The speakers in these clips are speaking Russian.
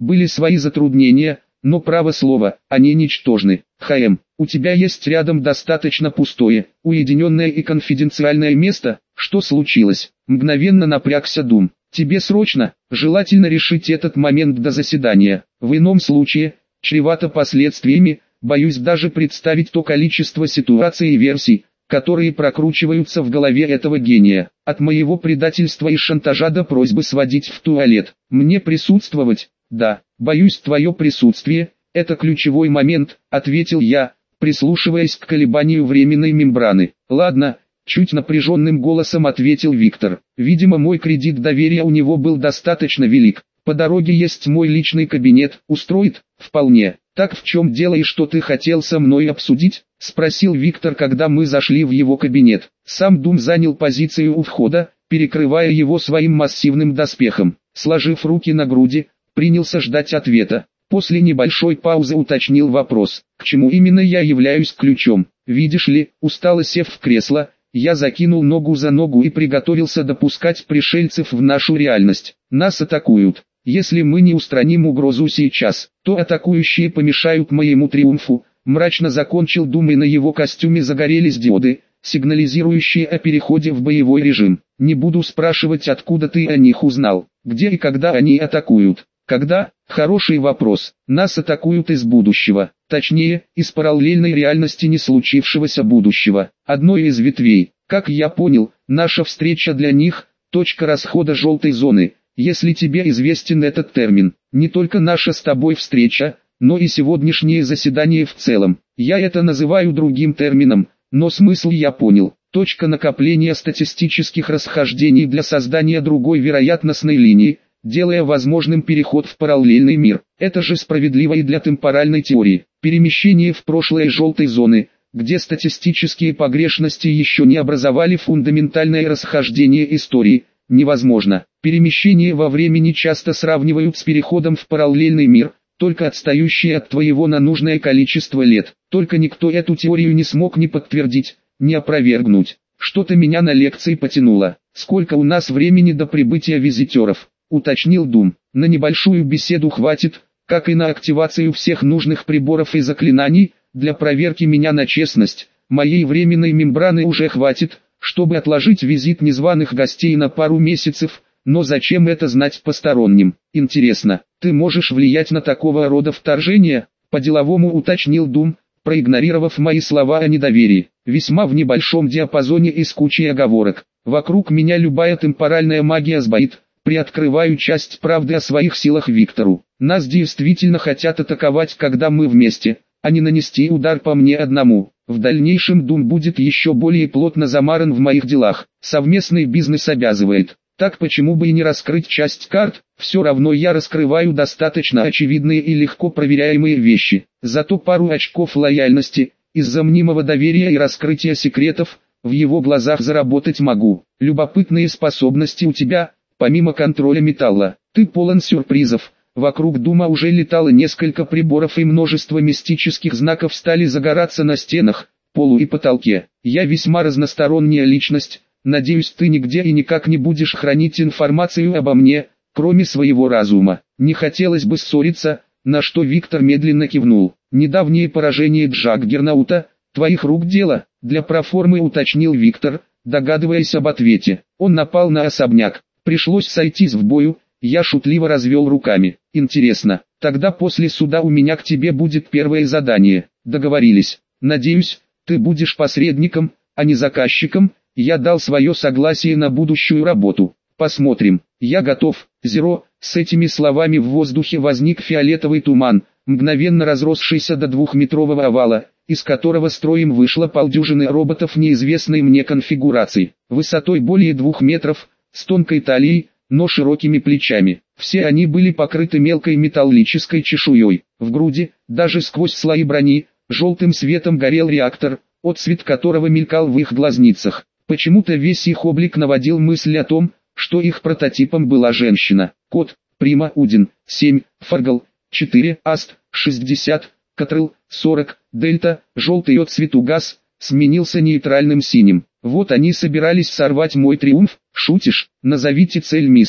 Были свои затруднения, но право слово, они ничтожны. ХМ, у тебя есть рядом достаточно пустое, уединенное и конфиденциальное место? Что случилось? Мгновенно напрягся Дум. Тебе срочно, желательно решить этот момент до заседания. В ином случае, чревато последствиями, боюсь даже представить то количество ситуаций и версий, которые прокручиваются в голове этого гения. От моего предательства и шантажа до просьбы сводить в туалет. Мне присутствовать? Да, боюсь, твое присутствие – это ключевой момент, ответил я, прислушиваясь к колебанию временной мембраны. Ладно, чуть напряженным голосом ответил Виктор. Видимо, мой кредит доверия у него был достаточно велик. По дороге есть мой личный кабинет, устроит? Вполне. Так в чем дело и что ты хотел со мной обсудить? Спросил Виктор, когда мы зашли в его кабинет. Сам Дум занял позицию у входа, перекрывая его своим массивным доспехом. Сложив руки на груди, принялся ждать ответа. После небольшой паузы уточнил вопрос, к чему именно я являюсь ключом. Видишь ли, устало сев в кресло, я закинул ногу за ногу и приготовился допускать пришельцев в нашу реальность. Нас атакуют. Если мы не устраним угрозу сейчас, то атакующие помешают моему триумфу. Мрачно закончил Дум, и на его костюме загорелись диоды, сигнализирующие о переходе в боевой режим. Не буду спрашивать, откуда ты о них узнал, где и когда они атакуют. Когда? Хороший вопрос. Нас атакуют из будущего. Точнее, из параллельной реальности не случившегося будущего. Одной из ветвей. Как я понял, наша встреча для них – точка расхода желтой зоны. Если тебе известен этот термин, не только наша с тобой встреча, но и сегодняшнее заседание в целом. Я это называю другим термином, но смысл я понял. Точка накопления статистических расхождений для создания другой вероятностной линии, делая возможным переход в параллельный мир. Это же справедливо и для темпоральной теории. Перемещение в прошлое желтой зоны, где статистические погрешности еще не образовали фундаментальное расхождение истории, невозможно. Перемещение во времени часто сравнивают с переходом в параллельный мир, только отстающий от твоего на нужное количество лет. Только никто эту теорию не смог ни подтвердить, ни опровергнуть. Что-то меня на лекции потянуло. Сколько у нас времени до прибытия визитеров? Уточнил Дум. На небольшую беседу хватит, как и на активацию всех нужных приборов и заклинаний. Для проверки меня на честность, моей временной мембраны уже хватит, чтобы отложить визит незваных гостей на пару месяцев. Но зачем это знать посторонним? Интересно, ты можешь влиять на такого рода вторжение? По-деловому уточнил Дум, проигнорировав мои слова о недоверии. Весьма в небольшом диапазоне и с кучей оговорок. Вокруг меня любая темпоральная магия сбоит. Приоткрываю часть правды о своих силах Виктору. Нас действительно хотят атаковать, когда мы вместе, а не нанести удар по мне одному. В дальнейшем Дум будет еще более плотно замаран в моих делах. Совместный бизнес обязывает. Так почему бы и не раскрыть часть карт? Все равно я раскрываю достаточно очевидные и легко проверяемые вещи. Зато пару очков лояльности, из-за мнимого доверия и раскрытия секретов, в его глазах заработать могу. Любопытные способности у тебя, помимо контроля металла. Ты полон сюрпризов. Вокруг Дума уже летало несколько приборов, и множество мистических знаков стали загораться на стенах, полу и потолке. Я весьма разносторонняя личность. Надеюсь, ты нигде и никак не будешь хранить информацию обо мне, кроме своего разума. Не хотелось бы ссориться, на что Виктор медленно кивнул. Недавнее поражение Джаггернаута, твоих рук дело, для проформы уточнил Виктор, догадываясь об ответе. Он напал на особняк, пришлось сойтись в бою, я шутливо развел руками. Интересно, тогда после суда у меня к тебе будет первое задание. Договорились. Надеюсь, ты будешь посредником, а не заказчиком. Я дал свое согласие на будущую работу. Посмотрим. Я готов. Зеро. С этими словами в воздухе возник фиолетовый туман, мгновенно разросшийся до 2-метрового овала, из которого строем вышло полдюжины роботов неизвестной мне конфигурации, высотой более 2 метров, с тонкой талией, но широкими плечами. Все они были покрыты мелкой металлической чешуей. В груди, даже сквозь слои брони, желтым светом горел реактор, отсвет которого мелькал в их глазницах. Почему-то весь их облик наводил мысль о том, что их прототипом была женщина. Код, Прима Удин, 7, Фаргал, 4, Аст, 60, Катрыл, 40, Дельта, желтый отцвет угас, сменился нейтральным синим. Вот они собирались сорвать мой триумф. Шутишь? Назовите цель миссии.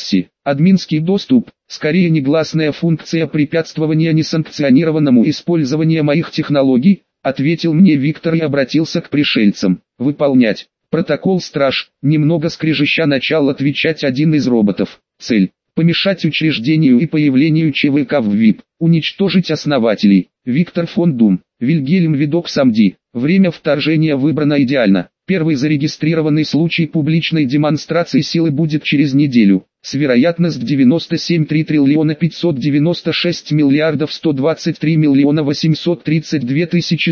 Админский доступ, скорее негласная функция препятствования несанкционированному использованию моих технологий, ответил мне Виктор и обратился к пришельцам. Выполнять. Протокол страж, немного скрежеща начал отвечать один из роботов. Цель. Помешать учреждению и появлению ЧВК в ВИП. Уничтожить основателей. Виктор фон Дум. Вильгельм Видок Самди. Время вторжения выбрано идеально. Первый зарегистрированный случай публичной демонстрации силы будет через неделю. С вероятностью 97,3 триллиона 596 миллиардов 123 миллиона 832 тысячи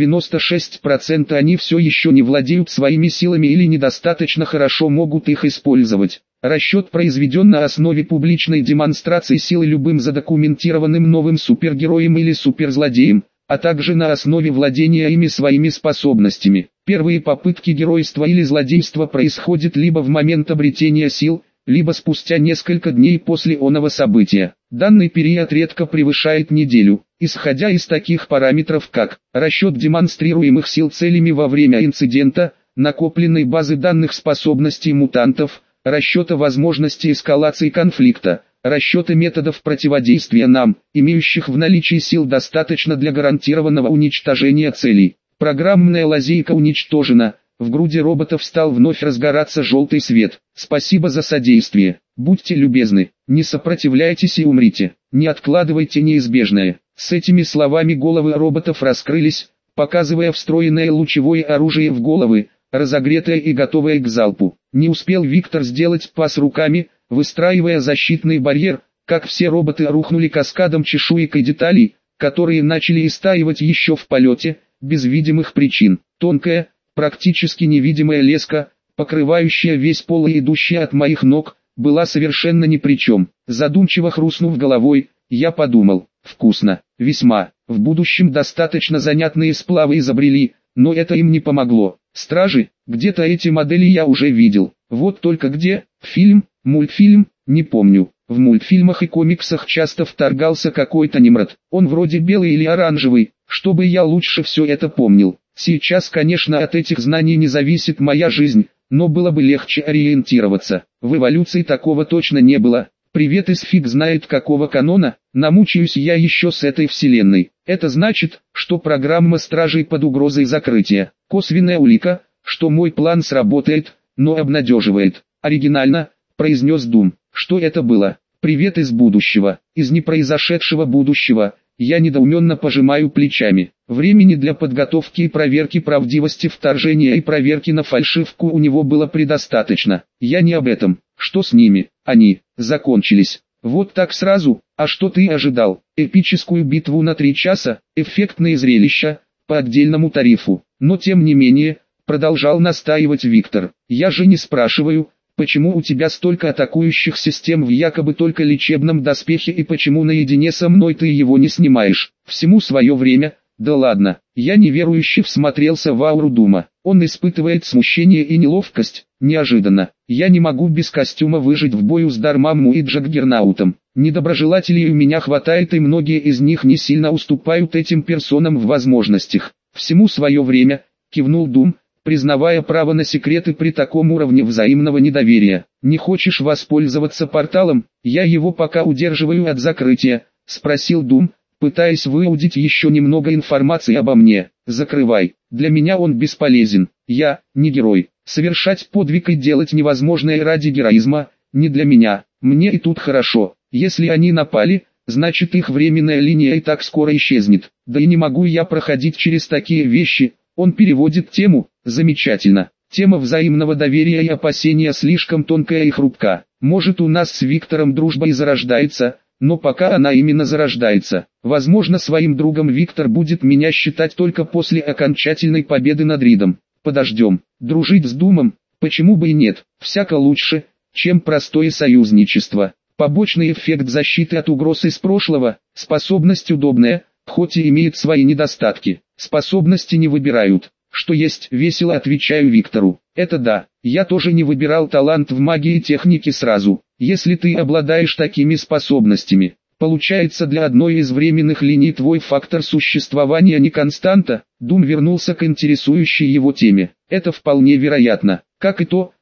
196% они все еще не владеют своими силами или недостаточно хорошо могут их использовать. Расчет произведен на основе публичной демонстрации силы любым задокументированным новым супергероем или суперзлодеем, а также на основе владения ими своими способностями. Первые попытки геройства или злодейства происходят либо в момент обретения сил, либо спустя несколько дней после оного события. Данный период редко превышает неделю. Исходя из таких параметров как расчет демонстрируемых сил целями во время инцидента, накопленной базы данных способностей мутантов, расчета возможности эскалации конфликта, расчета методов противодействия нам, имеющих в наличии сил достаточно для гарантированного уничтожения целей. Программная лазейка уничтожена. В груди роботов стал вновь разгораться желтый свет. Спасибо за содействие. Будьте любезны, не сопротивляйтесь и умрите. Не откладывайте неизбежное. С этими словами головы роботов раскрылись, показывая встроенное лучевое оружие в головы, разогретое и готовое к залпу. Не успел Виктор сделать пас руками, выстраивая защитный барьер, как все роботы рухнули каскадом чешуек и деталей, которые начали истаивать еще в полете, без видимых причин. Тонкая, практически невидимая леска, покрывающая весь пол и идущая от моих ног, была совершенно ни при чем. Задумчиво хрустнув головой, я подумал, вкусно, весьма, в будущем достаточно занятные сплавы изобрели, но это им не помогло. Стражи, где-то эти модели я уже видел, вот только где, фильм, мультфильм, не помню. В мультфильмах и комиксах часто вторгался какой-то Немрод, он вроде белый или оранжевый, чтобы я лучше все это помнил. Сейчас, конечно, от этих знаний не зависит моя жизнь, но было бы легче ориентироваться. В эволюции такого точно не было. Привет из фиг знает какого канона, намучаюсь я еще с этой вселенной. Это значит, что программа стражей под угрозой закрытия. Косвенная улика, что мой план сработает, но обнадеживает. Оригинально, произнес Дум. Что это было? Привет из будущего, из непроизошедшего будущего. Я недоуменно пожимаю плечами. Времени для подготовки и проверки правдивости вторжения и проверки на фальшивку у него было предостаточно. Я не об этом. Что с ними? Они закончились. Вот так сразу. А что ты ожидал? Эпическую битву на 3 часа, эффектные зрелища, по отдельному тарифу. Но тем не менее, продолжал настаивать Виктор. Я же не спрашиваю, почему у тебя столько атакующих систем в якобы только лечебном доспехе и почему наедине со мной ты его не снимаешь. Всему свое время. Да ладно, я неверующе всмотрелся в ауру Дума. Он испытывает смущение и неловкость. Неожиданно. Я не могу без костюма выжить в бою с Дармамму и Джаггернаутом. Недоброжелателей у меня хватает и многие из них не сильно уступают этим персонам в возможностях. Всему свое время, кивнул Дум, признавая право на секреты при таком уровне взаимного недоверия. Не хочешь воспользоваться порталом? Я его пока удерживаю от закрытия, спросил Дум, пытаясь выудить еще немного информации обо мне. Закрывай, для меня он бесполезен, я не герой. Совершать подвиг и делать невозможное ради героизма, не для меня, мне и тут хорошо. Если они напали, значит их временная линия и так скоро исчезнет. Да и не могу я проходить через такие вещи. Он переводит тему, замечательно. Тема взаимного доверия и опасения слишком тонкая и хрупка. Может, у нас с Виктором дружба и зарождается, но пока она именно зарождается. Возможно, своим другом Виктор будет меня считать только после окончательной победы над Ридом. Подождем. Дружить с Думом, почему бы и нет, всяко лучше, чем простое союзничество. Побочный эффект защиты от угроз из прошлого, способность удобная, хоть и имеет свои недостатки. Способности не выбирают. Что есть, весело отвечаю Виктору. Это да, я тоже не выбирал талант в магии и технике сразу. Если ты обладаешь такими способностями, получается для одной из временных линий твой фактор существования не константа. Дум вернулся к интересующей его теме. Это вполне вероятно, как и то,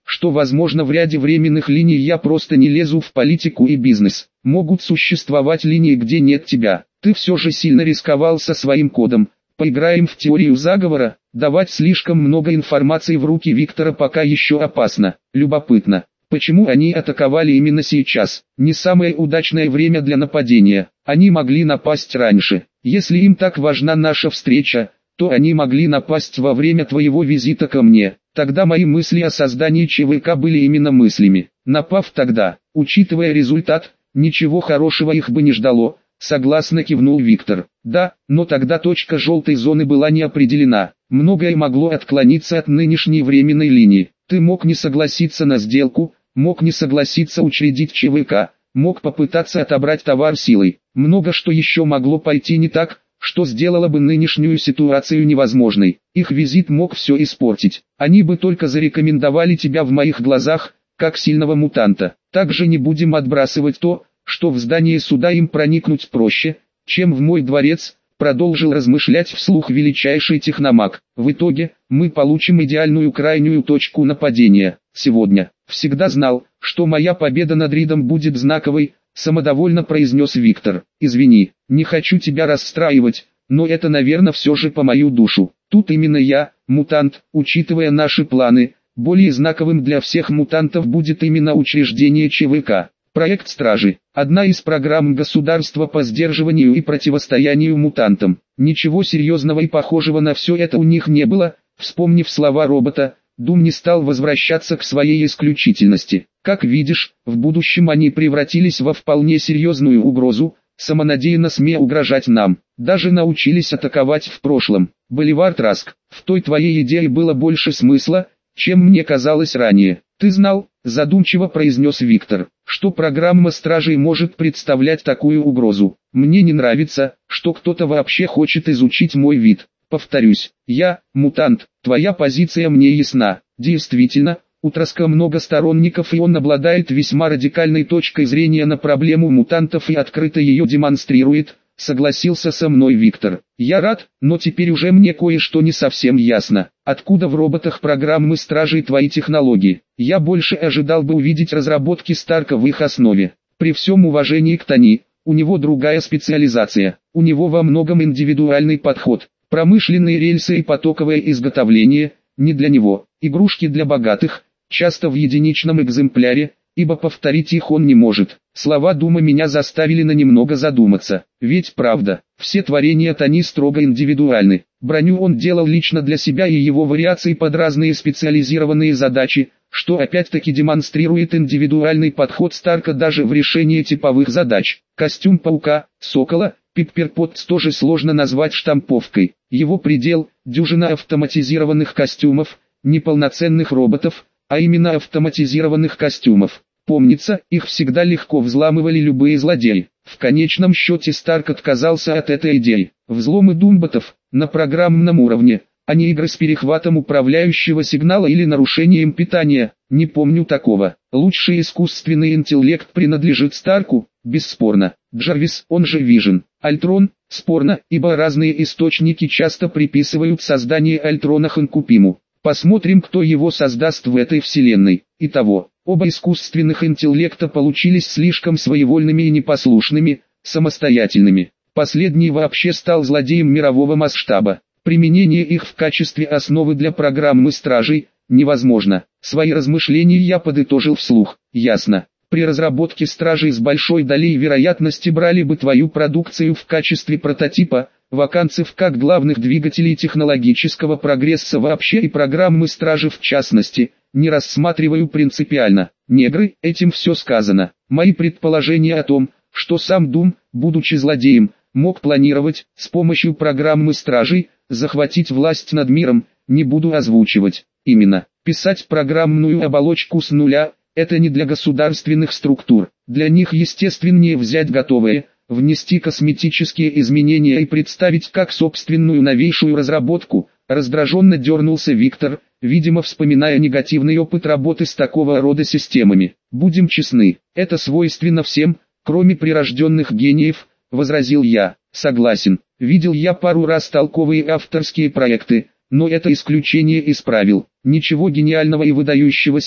что возможно в ряде временных линий я просто не лезу в политику и бизнес. Могут существовать линии, где нет тебя. Ты все же сильно рисковал со своим кодом. Поиграем в теорию заговора. Давать слишком много информации в руки Виктора пока еще опасно. Любопытно, почему они атаковали именно сейчас? Не самое удачное время для нападения. Они могли напасть раньше. Если им так важна наша встреча, то они могли напасть во время твоего визита ко мне. Тогда мои мысли о создании ЧВК были именно мыслями. Напав тогда, учитывая результат, ничего хорошего их бы не ждало. Согласно кивнул Виктор. Да, но тогда точка желтой зоны была не определена. Многое могло отклониться от нынешней временной линии. Ты мог не согласиться на сделку, мог не согласиться учредить ЧВК, мог попытаться отобрать товар силой. Много что еще могло пойти не так, что сделало бы нынешнюю ситуацию невозможной. Их визит мог все испортить. Они бы только зарекомендовали тебя в моих глазах, как сильного мутанта. Также не будем отбрасывать то, что в здание суда им проникнуть проще, чем в мой дворец, продолжил размышлять вслух величайший техномаг. В итоге, мы получим идеальную крайнюю точку нападения. Сегодня, всегда знал, что моя победа над Ридом будет знаковой, самодовольно произнес Виктор. Извини, не хочу тебя расстраивать, но это, наверное, все же по мою душу. Тут именно я, мутант, учитывая наши планы, более знаковым для всех мутантов будет именно учреждение ЧВК. Проект Стражи – одна из программ государства по сдерживанию и противостоянию мутантам. Ничего серьезного и похожего на все это у них не было. Вспомнив слова робота, Дум не стал возвращаться к своей исключительности. Как видишь, в будущем они превратились во вполне серьезную угрозу, самонадеянно смея угрожать нам. Даже научились атаковать в прошлом. Боливар Траск, в той твоей идее было больше смысла, чем мне казалось ранее. Ты знал, задумчиво произнес Виктор, что программа Стражей может представлять такую угрозу. Мне не нравится, что кто-то вообще хочет изучить мой вид. Повторюсь, я, мутант, твоя позиция мне ясна. Действительно, у Траска много сторонников и он обладает весьма радикальной точкой зрения на проблему мутантов и открыто ее демонстрирует, согласился со мной Виктор. Я рад, но теперь уже мне кое-что не совсем ясно. Откуда в роботах программы Стражей твои технологии? Я больше ожидал бы увидеть разработки Старка в их основе. При всем уважении к Тони, у него другая специализация, у него во многом индивидуальный подход. Промышленные рельсы и потоковое изготовление – не для него, игрушки для богатых, часто в единичном экземпляре, ибо повторить их он не может. Слова Дума меня заставили на немного задуматься. Ведь правда, все творения Тони строго индивидуальны. Броню он делал лично для себя и его вариации под разные специализированные задачи, что опять-таки демонстрирует индивидуальный подход Старка даже в решении типовых задач. Костюм Паука, Сокола, Пипперпотс тоже сложно назвать штамповкой. Его предел – дюжина автоматизированных костюмов, не полноценных роботов, а именно автоматизированных костюмов. Помнится, их всегда легко взламывали любые злодеи. В конечном счете Старк отказался от этой идеи. Взломы думботов на программном уровне, а не игры с перехватом управляющего сигнала или нарушением питания. Не помню такого. Лучший искусственный интеллект принадлежит Старку, бесспорно. Джарвис, он же Вижен. Альтрон, спорно, ибо разные источники часто приписывают создание Альтрона Ханкупиму. Посмотрим, кто его создаст в этой вселенной. Итого, оба искусственных интеллекта получились слишком своевольными и непослушными, самостоятельными. Последний вообще стал злодеем мирового масштаба. Применение их в качестве основы для программы Стражей невозможно. Свои размышления я подытожил вслух. Ясно. При разработке Стражей с большой долей вероятности брали бы твою продукцию в качестве прототипа, вакансцев как главных двигателей технологического прогресса вообще и программы Стражи в частности, не рассматриваю принципиально. Негры, этим все сказано. Мои предположения о том, что сам Дум, будучи злодеем, мог планировать, с помощью программы Стражей, захватить власть над миром, не буду озвучивать. Именно, писать программную оболочку с нуля – это не для государственных структур. Для них естественнее взять готовое, внести косметические изменения и представить как собственную новейшую разработку. Раздраженно дернулся Виктор, видимо вспоминая негативный опыт работы с такого рода системами. Будем честны, это свойственно всем, кроме прирожденных гениев, возразил я. Согласен, видел я пару раз толковые авторские проекты, но это исключение из правил. Ничего гениального и выдающегося,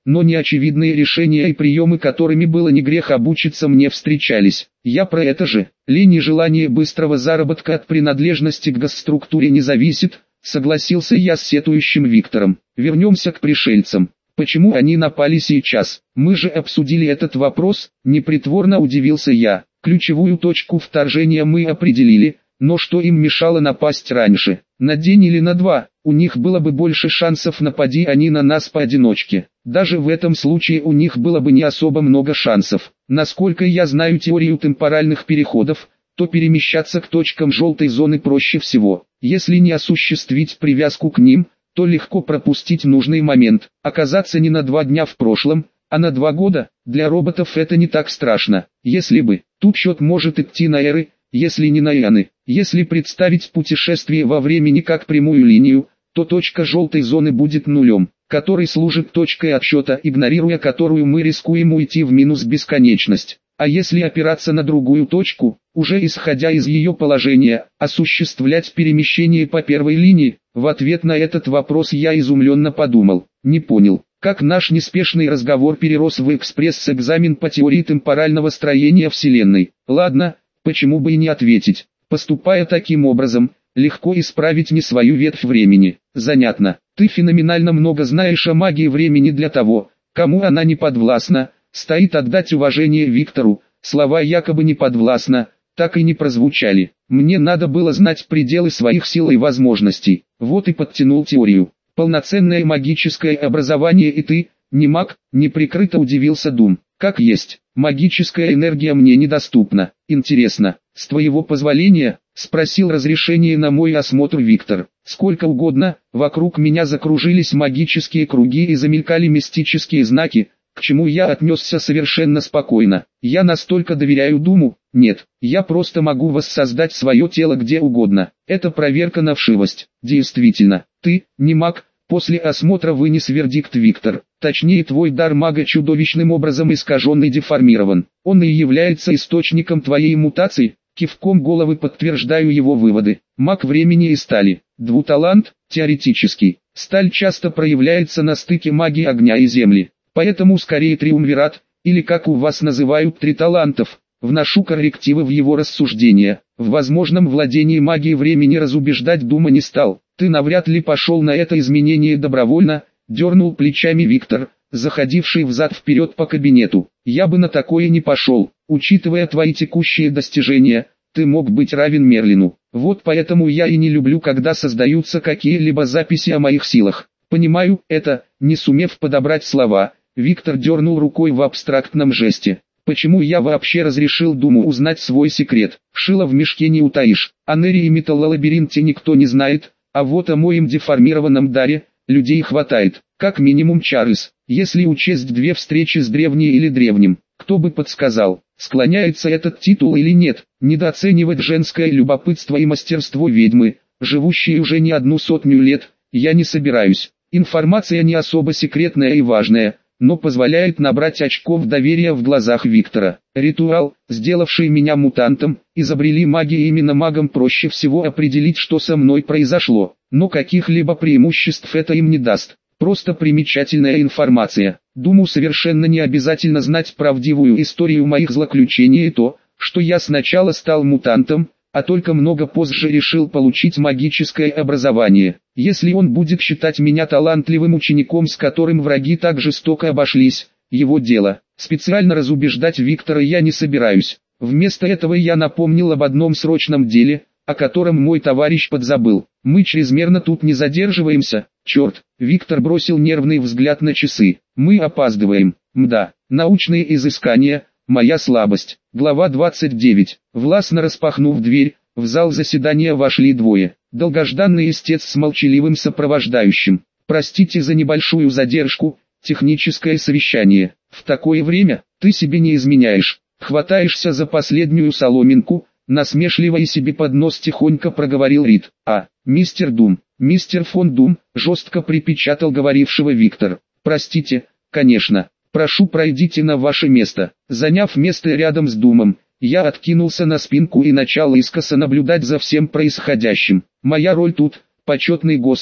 но неочевидные решения и приемы, которыми было не грех обучиться, мне встречались. Я про это же. Лень и желание быстрого заработка от принадлежности к госструктуре не зависит, согласился я с сетующим Виктором. Вернемся к пришельцам. Почему они напали сейчас? Мы же обсудили этот вопрос, непритворно удивился я. Ключевую точку вторжения мы определили, но что им мешало напасть раньше? На день или на два? У них было бы больше шансов, напади они на нас поодиночке. Даже в этом случае у них было бы не особо много шансов. Насколько я знаю теорию темпоральных переходов, то перемещаться к точкам желтой зоны проще всего. Если не осуществить привязку к ним, то легко пропустить нужный момент. Оказаться не на 2 дня в прошлом, а на 2 года. Для роботов это не так страшно. Если бы, тут счет может идти на эры, если не на ионы. Если представить путешествие во времени как прямую линию, то точка желтой зоны будет нулем, который служит точкой отсчета, игнорируя которую мы рискуем уйти в минус бесконечность. А если опираться на другую точку, уже исходя из ее положения, осуществлять перемещение по первой линии? В ответ на этот вопрос я изумленно подумал, не понял, как наш неспешный разговор перерос в экспресс-экзамен по теории темпорального строения Вселенной. Ладно, почему бы и не ответить. Поступая таким образом, легко исправить не свою ветвь времени. Занятно, ты феноменально много знаешь о магии времени. Для того, кому она не подвластна, стоит отдать уважение Виктору. Слова якобы не подвластна так и не прозвучали. Мне надо было знать пределы своих сил и возможностей. Вот и подтянул теорию. Полноценное магическое образование, и ты, не маг, неприкрыто удивился Дум. Как есть, магическая энергия мне недоступна. Интересно, с твоего позволения, спросил разрешение на мой осмотр Виктор. Сколько угодно. Вокруг меня закружились магические круги и замелькали мистические знаки, к чему я отнесся совершенно спокойно. Я настолько доверяю Думу? Нет, я просто могу воссоздать свое тело где угодно. Это проверка на вшивость. Действительно, ты, не маг, после осмотра вынес вердикт Виктор. Точнее, твой дар мага чудовищным образом искажен и деформирован. Он и является источником твоей мутации. Кивком головы подтверждаю его выводы. Маг времени и стали. Двуталант, теоретический. Сталь часто проявляется на стыке магии огня и земли. Поэтому скорее триумвират, или как у вас называют три талантов. Вношу коррективы в его рассуждения. В возможном владении магией времени разубеждать Дума не стал. Ты навряд ли пошел на это изменение добровольно, дернул плечами Виктор, заходивший взад-вперед по кабинету. Я бы на такое не пошел. Учитывая твои текущие достижения, ты мог быть равен Мерлину. Вот поэтому я и не люблю, когда создаются какие-либо записи о моих силах. Понимаю это, не сумев подобрать слова. Виктор дернул рукой в абстрактном жесте. Почему я вообще разрешил Думу узнать свой секрет? Шило в мешке не утаишь. О Нере и металлолабиринте никто не знает, а вот о моем деформированном даре, людей хватает. Как минимум Чарльз, если учесть 2 встречи с древней или древним. Кто бы подсказал, склоняется этот титул или нет. Недооценивать женское любопытство и мастерство ведьмы, живущей уже не 100 лет, я не собираюсь. Информация не особо секретная и важная, но позволяет набрать очков доверия в глазах Виктора. Ритуал, сделавший меня мутантом, изобрели маги, и именно магам проще всего определить, что со мной произошло, но каких-либо преимуществ это им не даст. Просто примечательная информация. Думаю, совершенно не обязательно знать правдивую историю моих злоключений и то, что я сначала стал мутантом, а только много позже решил получить магическое образование. Если он будет считать меня талантливым учеником, с которым враги так жестоко обошлись, его дело. Специально разубеждать Виктора я не собираюсь. Вместо этого я напомнил об одном срочном деле, о котором мой товарищ подзабыл. Мы чрезмерно тут не задерживаемся. Черт, Виктор бросил нервный взгляд на часы. Мы опаздываем. Мда, научные изыскания. Моя слабость. Глава 29. Властно распахнув дверь, в зал заседания вошли 2. Долгожданный истец с молчаливым сопровождающим. Простите за небольшую задержку, техническое совещание. В такое время, ты себе не изменяешь. Хватаешься за последнюю соломинку, насмешливо и себе под нос тихонько проговорил Рид. Мистер Дум, мистер фон Дум, жестко припечатал говорившего Виктор. Простите, конечно. Прошу, пройдите на ваше место. Заняв место рядом с Думом, я откинулся на спинку и начал искоса наблюдать за всем происходящим. Моя роль тут — почетный гость,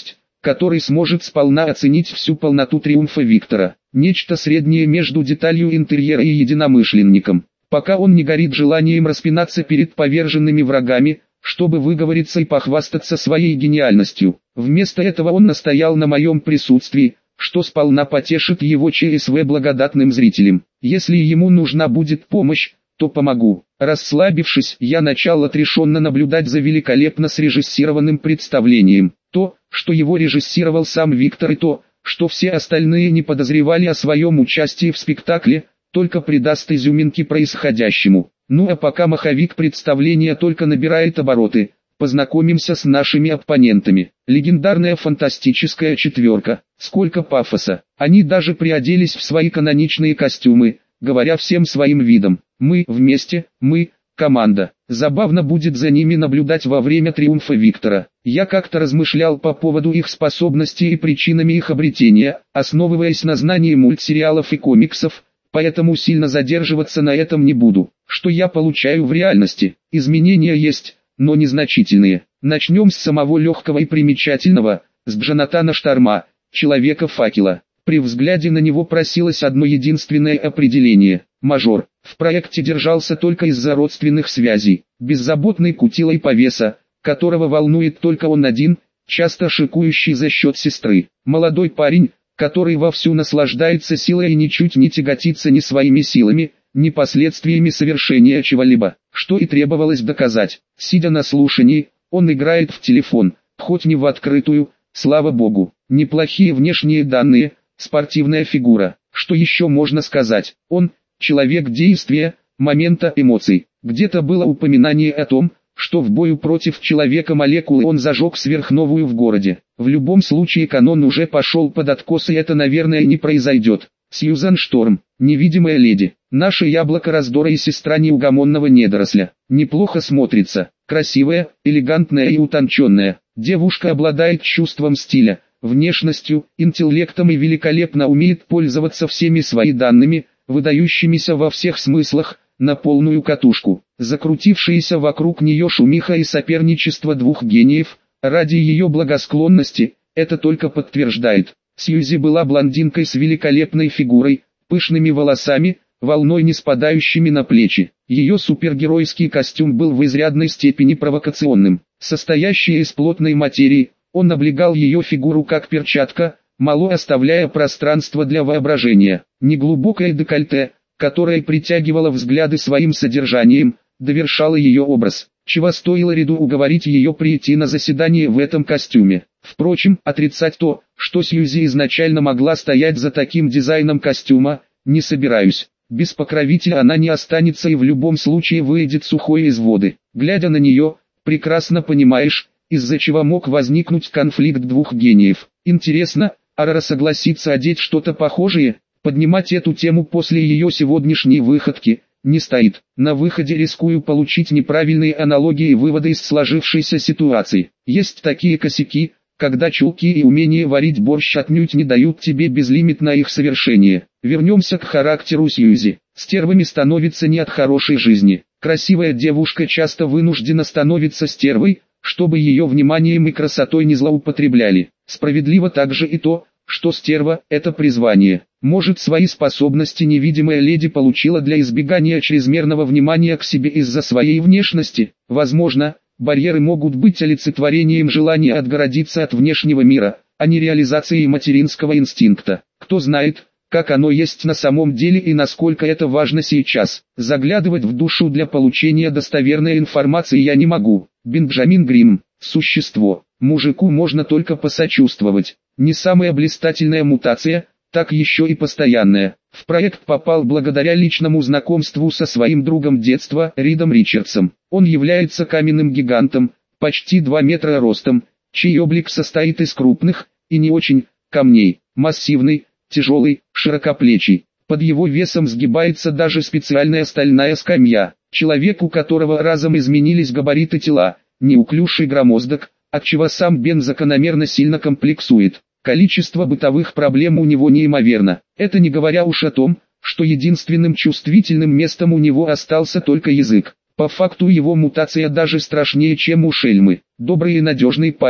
который сможет сполна оценить всю полноту триумфа Виктора. Нечто среднее между деталью интерьера и единомышленником. Пока он не горит желанием распинаться перед поверженными врагами, чтобы выговориться и похвастаться своей гениальностью. Вместо этого он настоял на моем присутствии, что сполна потешит его ЧСВ благодатным зрителям. Если ему нужна будет помощь, то помогу. Расслабившись, я начал отрешенно наблюдать за великолепно срежиссированным представлением. То, что его режиссировал сам Виктор, и то, что все остальные не подозревали о своем участии в спектакле, только придаст изюминки происходящему. Ну а пока маховик представления только набирает обороты, познакомимся с нашими оппонентами. Легендарная фантастическая четверка. Сколько пафоса. Они даже приоделись в свои каноничные костюмы, говоря всем своим видом: мы вместе, мы команда. Забавно будет за ними наблюдать во время триумфа Виктора. Я как-то размышлял по поводу их способностей и причинами их обретения, основываясь на знании мультсериалов и комиксов, поэтому сильно задерживаться на этом не буду. Что я получаю в реальности? Изменения есть, но незначительные. Начнем с самого легкого и примечательного, с Джонатана Шторма, Человека-факела. При взгляде на него просилось одно единственное определение – мажор. В проекте держался только из-за родственных связей. Беззаботный кутилой повеса, которого волнует только он один, часто шикующий за счет сестры. Молодой парень, который вовсю наслаждается силой и ничуть не тяготится ни своими силами, ни последствиями совершения чего-либо, что и требовалось доказать. Сидя на слушании, он играет в телефон, хоть не в открытую, слава богу. Неплохие внешние данные, спортивная фигура. Что еще можно сказать? Он – человек действия, момента, эмоций. Где-то было упоминание о том, что в бою против Человека-молекулы он зажег сверхновую в городе. В любом случае канон уже пошел под откос, и это, наверное, не произойдет. Сьюзан Шторм, невидимая леди, наше яблоко раздора и сестра неугомонного недоросля. Неплохо смотрится, красивая, элегантная и утонченная. Девушка обладает чувством стиля, внешностью, интеллектом и великолепно умеет пользоваться всеми своими данными, выдающимися во всех смыслах, на полную катушку. Закрутившиеся вокруг нее шумиха и соперничество двух гениев, ради ее благосклонности, это только подтверждает. Сьюзи была блондинкой с великолепной фигурой, пышными волосами, волной не спадающими на плечи. Ее супергеройский костюм был в изрядной степени провокационным. Состоящий из плотной материи, он облегал ее фигуру как перчатка, мало оставляя пространство для воображения. Неглубокое декольте, которое притягивало взгляды своим содержанием, довершало ее образ. Чего стоило Реду уговорить ее прийти на заседание в этом костюме. Впрочем, отрицать то, что Сьюзи изначально могла стоять за таким дизайном костюма, не собираюсь. Без покровителя она не останется и в любом случае выйдет сухой из воды. Глядя на нее, прекрасно понимаешь, из-за чего мог возникнуть конфликт двух гениев. Интересно, Арара согласится одеть что-то похожее? Поднимать эту тему после ее сегодняшней выходки не стоит. На выходе рискую получить неправильные аналогии и выводы из сложившейся ситуации. Есть такие косяки, когда чулки и умение варить борщ отнюдь не дают тебе безлимитно их совершение. Вернемся к характеру Сьюзи. Стервами становится не от хорошей жизни. Красивая девушка часто вынуждена становиться стервой, чтобы ее вниманием и красотой не злоупотребляли. Справедливо также и то, что стерва – это призвание. Может, свои способности невидимая леди получила для избегания чрезмерного внимания к себе из-за своей внешности? Возможно, барьеры могут быть олицетворением желания отгородиться от внешнего мира, а не реализацией материнского инстинкта. Кто знает, как оно есть на самом деле и насколько это важно сейчас. Заглядывать в душу для получения достоверной информации я не могу. Бенджамин Гримм. Существо. Мужику можно только посочувствовать. Не самая блистательная мутация, так еще и постоянная. В проект попал благодаря личному знакомству со своим другом детства, Ридом Ричардсом. Он является каменным гигантом, почти 2 метра ростом, чей облик состоит из крупных, и не очень, камней. Массивный, тяжелый, широкоплечий. Под его весом сгибается даже специальная стальная скамья. Человек, у которого разом изменились габариты тела, неуклюжий громоздок, отчего сам Бен закономерно сильно комплексует. Количество бытовых проблем у него неимоверно. Это не говоря уж о том, что единственным чувствительным местом у него остался только язык. По факту его мутация даже страшнее, чем у Шельмы. Добрый и надежный парень,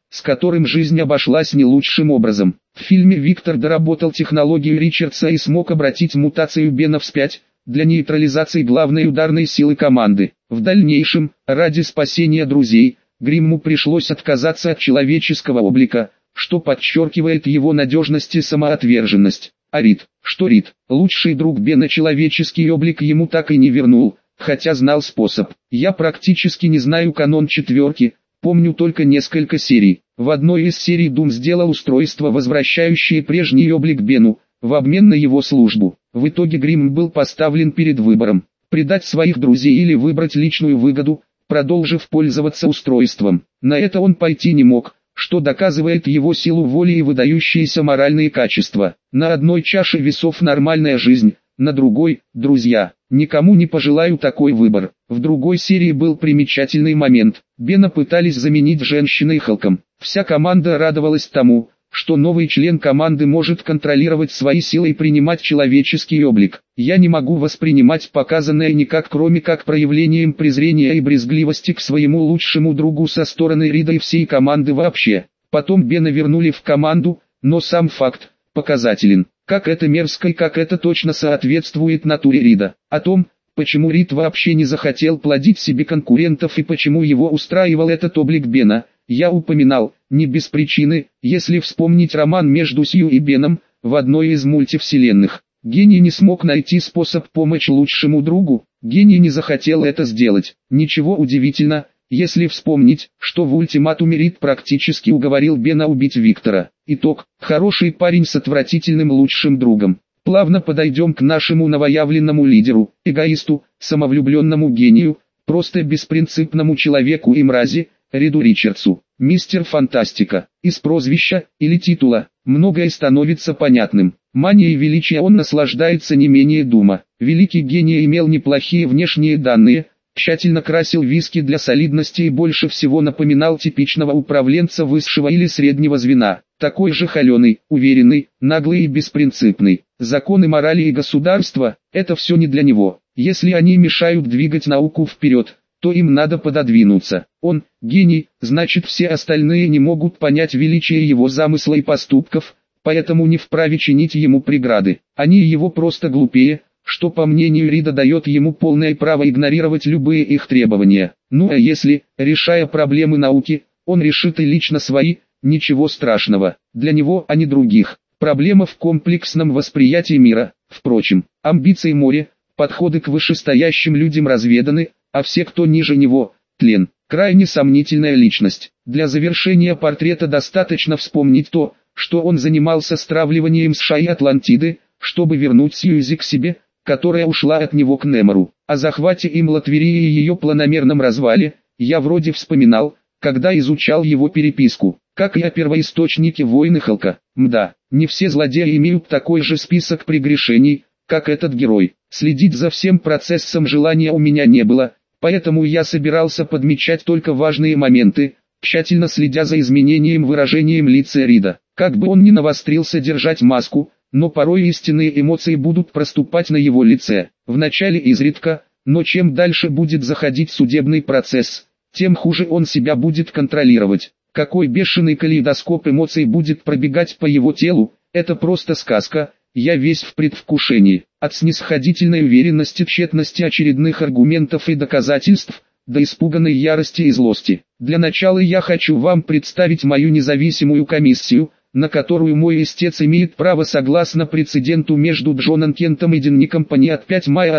с которым жизнь обошлась не лучшим образом. В фильме Виктор доработал технологию Ричардса и смог обратить мутацию Бена вспять, для нейтрализации главной ударной силы команды. В дальнейшем, ради спасения друзей, Гримму пришлось отказаться от человеческого облика, что подчеркивает его надежность и самоотверженность. А Рид, что Рид, лучший друг Бена, человеческий облик ему так и не вернул, хотя знал способ. Я практически не знаю канон четверки, помню только несколько серий. В одной из серий Дум сделал устройство, возвращающее прежний облик Бену, в обмен на его службу. В итоге Гримм был поставлен перед выбором: предать своих друзей или выбрать личную выгоду, продолжив пользоваться устройством. На это он пойти не мог, что доказывает его силу воли и выдающиеся моральные качества. На одной чаше весов нормальная жизнь, на другой – друзья. Никому не пожелаю такой выбор. В другой серии был примечательный момент. Бена пытались заменить женщиной Халком. Вся команда радовалась тому, что новый член команды может контролировать свои силы и принимать человеческий облик. Я не могу воспринимать показанное никак, кроме как проявлением презрения и брезгливости к своему лучшему другу со стороны Рида и всей команды вообще. Потом Бена вернули в команду, но сам факт показателен. Как это мерзко и как это точно соответствует натуре Рида. О том, почему Рид вообще не захотел плодить себе конкурентов и почему его устраивал этот облик Бена, я упоминал, не без причины, если вспомнить роман между Сью и Беном, в одной из мультивселенных. Гений не смог найти способ помочь лучшему другу, гений не захотел это сделать. Ничего удивительно, если вспомнить, что в ультиматуме Рид практически уговорил Бена убить Виктора. Итог: хороший парень с отвратительным лучшим другом. Плавно подойдем к нашему новоявленному лидеру, эгоисту, самовлюбленному гению, просто беспринципному человеку и мрази, Риду Ричардсу. Мистер Фантастика. Из прозвища, или титула, многое становится понятным. Манией величия он наслаждается не менее Дума. Великий гений имел неплохие внешние данные, тщательно красил виски для солидности и больше всего напоминал типичного управленца высшего или среднего звена. Такой же холеный, уверенный, наглый и беспринципный. Законы морали и государства – это все не для него. Если они мешают двигать науку вперед, то им надо пододвинуться. Он – гений, значит все остальные не могут понять величие его замысла и поступков, поэтому не вправе чинить ему преграды. Они его просто глупее, что по мнению Рида дает ему полное право игнорировать любые их требования. Ну а если, решая проблемы науки, он решит и лично свои, ничего страшного, для него, а не других. Проблема в комплексном восприятии мира. Впрочем, амбиции море, подходы к вышестоящим людям разведаны, а все, кто ниже него, тлен. Крайне сомнительная личность. Для завершения портрета достаточно вспомнить то, что он занимался стравливанием США и Атлантиды, чтобы вернуть Сьюзи к себе, которая ушла от него к Немору. О захвате им Латверии и ее планомерном развале, я вроде вспоминал, когда изучал его переписку, как и о первоисточнике войны Халка. Мда, не все злодеи имеют такой же список прегрешений, как этот герой. Следить за всем процессом желания у меня не было, поэтому я собирался подмечать только важные моменты, тщательно следя за изменением выражением лица Рида. Как бы он ни навострился держать маску, но порой истинные эмоции будут проступать на его лице. Вначале изредка, но чем дальше будет заходить судебный процесс, тем хуже он себя будет контролировать. Какой бешеный калейдоскоп эмоций будет пробегать по его телу, это просто сказка. Я весь в предвкушении, от снисходительной уверенности тщетности очередных аргументов и доказательств, до испуганной ярости и злости. Для начала я хочу вам представить мою независимую комиссию, на которую мой истец имеет право согласно прецеденту между Джоном Кентом и Денни Компани от 5 мая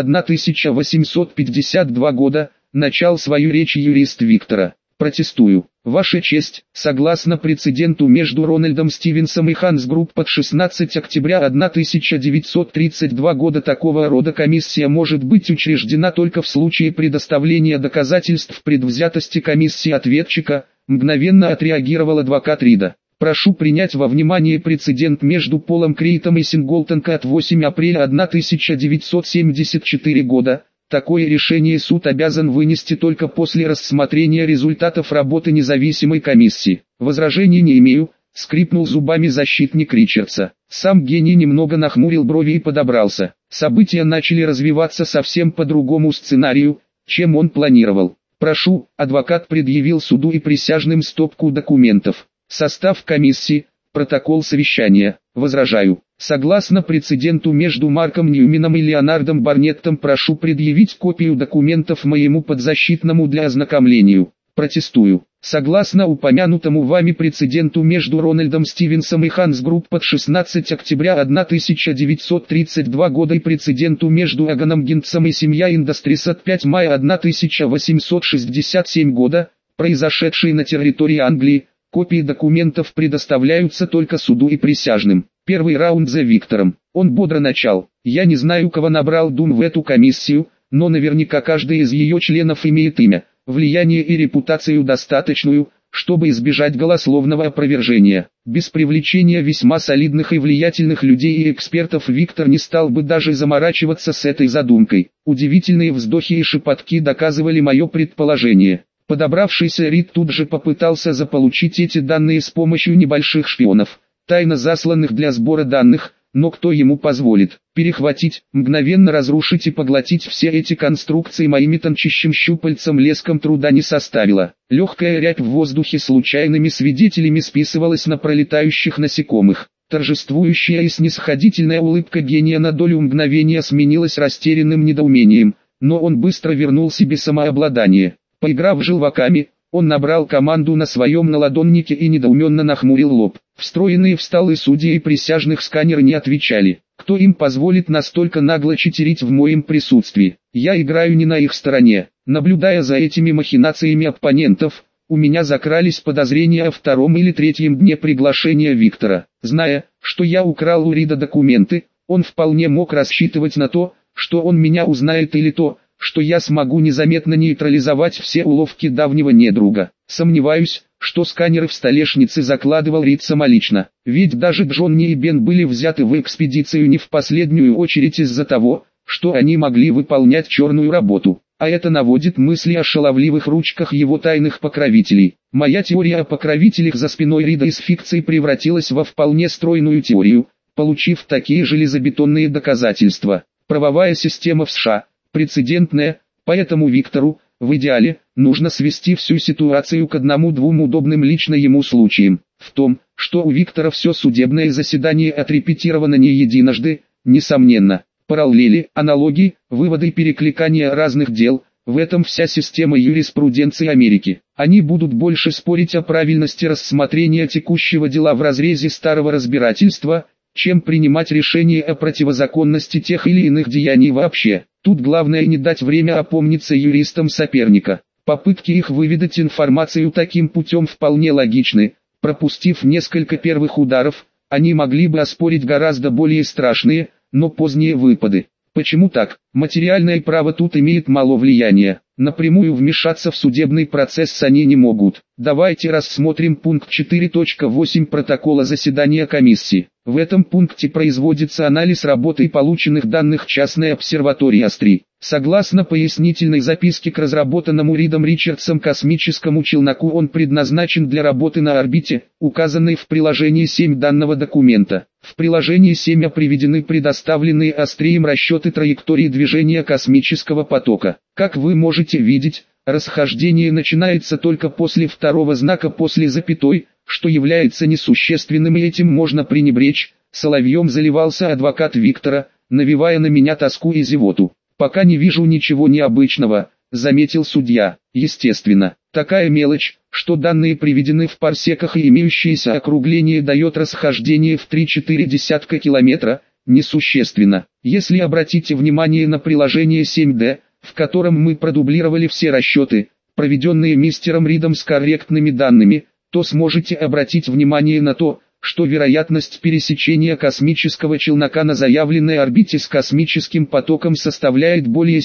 1852 года, начал свою речь юрист Виктора. Протестую, Ваша честь, согласно прецеденту между Рональдом Стивенсом и Ханс Групп от 16 октября 1932 года такого рода комиссия может быть учреждена только в случае предоставления доказательств предвзятости комиссии ответчика, мгновенно отреагировал адвокат Рида. Прошу принять во внимание прецедент между Полом Крейтом и Синглтонко от 8 апреля 1974 года. Такое решение суд обязан вынести только после рассмотрения результатов работы независимой комиссии. Возражений не имею, скрипнул зубами защитник Ричардса. Сам гений немного нахмурил брови и подобрался. События начали развиваться совсем по другому сценарию, чем он планировал. Прошу, адвокат предъявил суду и присяжным стопку документов. Состав комиссии, протокол совещания. Возражаю. Согласно прецеденту между Марком Ньюменом и Леонардом Барнеттом, прошу предъявить копию документов моему подзащитному для ознакомления. Протестую. Согласно упомянутому вами прецеденту между Рональдом Стивенсом и Ханс Групп от 16 октября 1932 года и прецеденту между Эгоном Гинцем и семья Индастрис от 5 мая 1867 года, произошедшей на территории Англии, копии документов предоставляются только суду и присяжным. Первый раунд за Виктором. Он бодро начал. Я не знаю, кого набрал Дум в эту комиссию, но наверняка каждый из ее членов имеет имя, влияние и репутацию достаточную, чтобы избежать голословного опровержения. Без привлечения весьма солидных и влиятельных людей и экспертов Виктор не стал бы даже заморачиваться с этой задумкой. Удивительные вздохи и шепотки доказывали мое предположение. Подобравшийся Рид тут же попытался заполучить эти данные с помощью небольших шпионов, тайно засланных для сбора данных, но кто ему позволит перехватить, мгновенно разрушить и поглотить все эти конструкции моими тончащим щупальцем леском труда не составило. Легкая рябь в воздухе случайными свидетелями списывалась на пролетающих насекомых. Торжествующая и снисходительная улыбка гения на долю мгновения сменилась растерянным недоумением, но он быстро вернул себе самообладание. Поиграв желваками, он набрал команду на своем наладоннике и недоуменно нахмурил лоб. Встроенные в столы судьи и присяжных сканеры не отвечали. Кто им позволит настолько нагло читерить в моем присутствии? Я играю не на их стороне. Наблюдая за этими махинациями оппонентов, у меня закрались подозрения о втором или третьем дне приглашения Виктора. Зная, что я украл у Рида документы, он вполне мог рассчитывать на то, что он меня узнает, или то, что я смогу незаметно нейтрализовать все уловки давнего недруга. Сомневаюсь, что сканеры в столешнице закладывал Рид самолично, ведь даже Джонни и Бен были взяты в экспедицию не в последнюю очередь из-за того, что они могли выполнять черную работу, а это наводит мысли о шаловливых ручках его тайных покровителей. Моя теория о покровителях за спиной Рида из фикции превратилась во вполне стройную теорию, получив такие железобетонные доказательства. Правовая система в США прецедентная, поэтому Виктору, в идеале, нужно свести всю ситуацию к одному-двум удобным лично ему случаям. В том, что у Виктора все судебное заседание отрепетировано не единожды, несомненно. Параллели, аналогии, выводы и перекликания разных дел – в этом вся система юриспруденции Америки. Они будут больше спорить о правильности рассмотрения текущего дела в разрезе старого разбирательства, чем принимать решение о противозаконности тех или иных деяний вообще. Тут главное не дать время опомниться юристам соперника. Попытки их выведать информацию таким путем вполне логичны. Пропустив несколько первых ударов, они могли бы оспорить гораздо более страшные, но поздние выпады. Почему так? Материальное право тут имеет мало влияния. Напрямую вмешаться в судебный процесс они не могут. Давайте рассмотрим пункт 4.8 протокола заседания комиссии. В этом пункте производится анализ работы и полученных данных частной обсерватории Астри. Согласно пояснительной записке к разработанному Ридом Ричардсом космическому челноку, он предназначен для работы на орбите, указанной в приложении 7 данного документа. В приложении 7 приведены предоставленные Астрием расчеты траектории движения космического потока. Как вы можете видеть, расхождение начинается только после второго знака после запятой, что является несущественным, и этим можно пренебречь. Соловьем заливался адвокат Виктора, навевая на меня тоску и зевоту. «Пока не вижу ничего необычного», — заметил судья. Естественно, такая мелочь, что данные приведены в парсеках и имеющееся округление дает расхождение в 3/4 километра, несущественно. Если обратите внимание на приложение 7D, в котором мы продублировали все расчеты, проведенные мистером Ридом с корректными данными, то сможете обратить внимание на то, что вероятность пересечения космического челнока на заявленной орбите с космическим потоком составляет более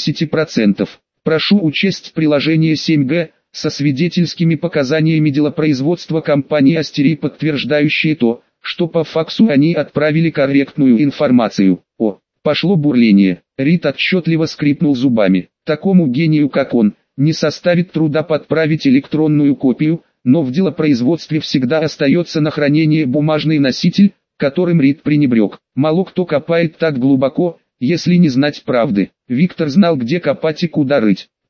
70%. Прошу учесть приложение 7Г, со свидетельскими показаниями делопроизводства компании Астери, подтверждающие то, что по факсу они отправили корректную информацию. О, пошло бурление. Рид отчетливо скрипнул зубами. Такому гению, как он, не составит труда подправить электронную копию, но в делопроизводстве всегда остается на хранение бумажный носитель, которым Рид пренебрег. Мало кто копает так глубоко, если не знать правды. Виктор знал, где копать и куда рыть.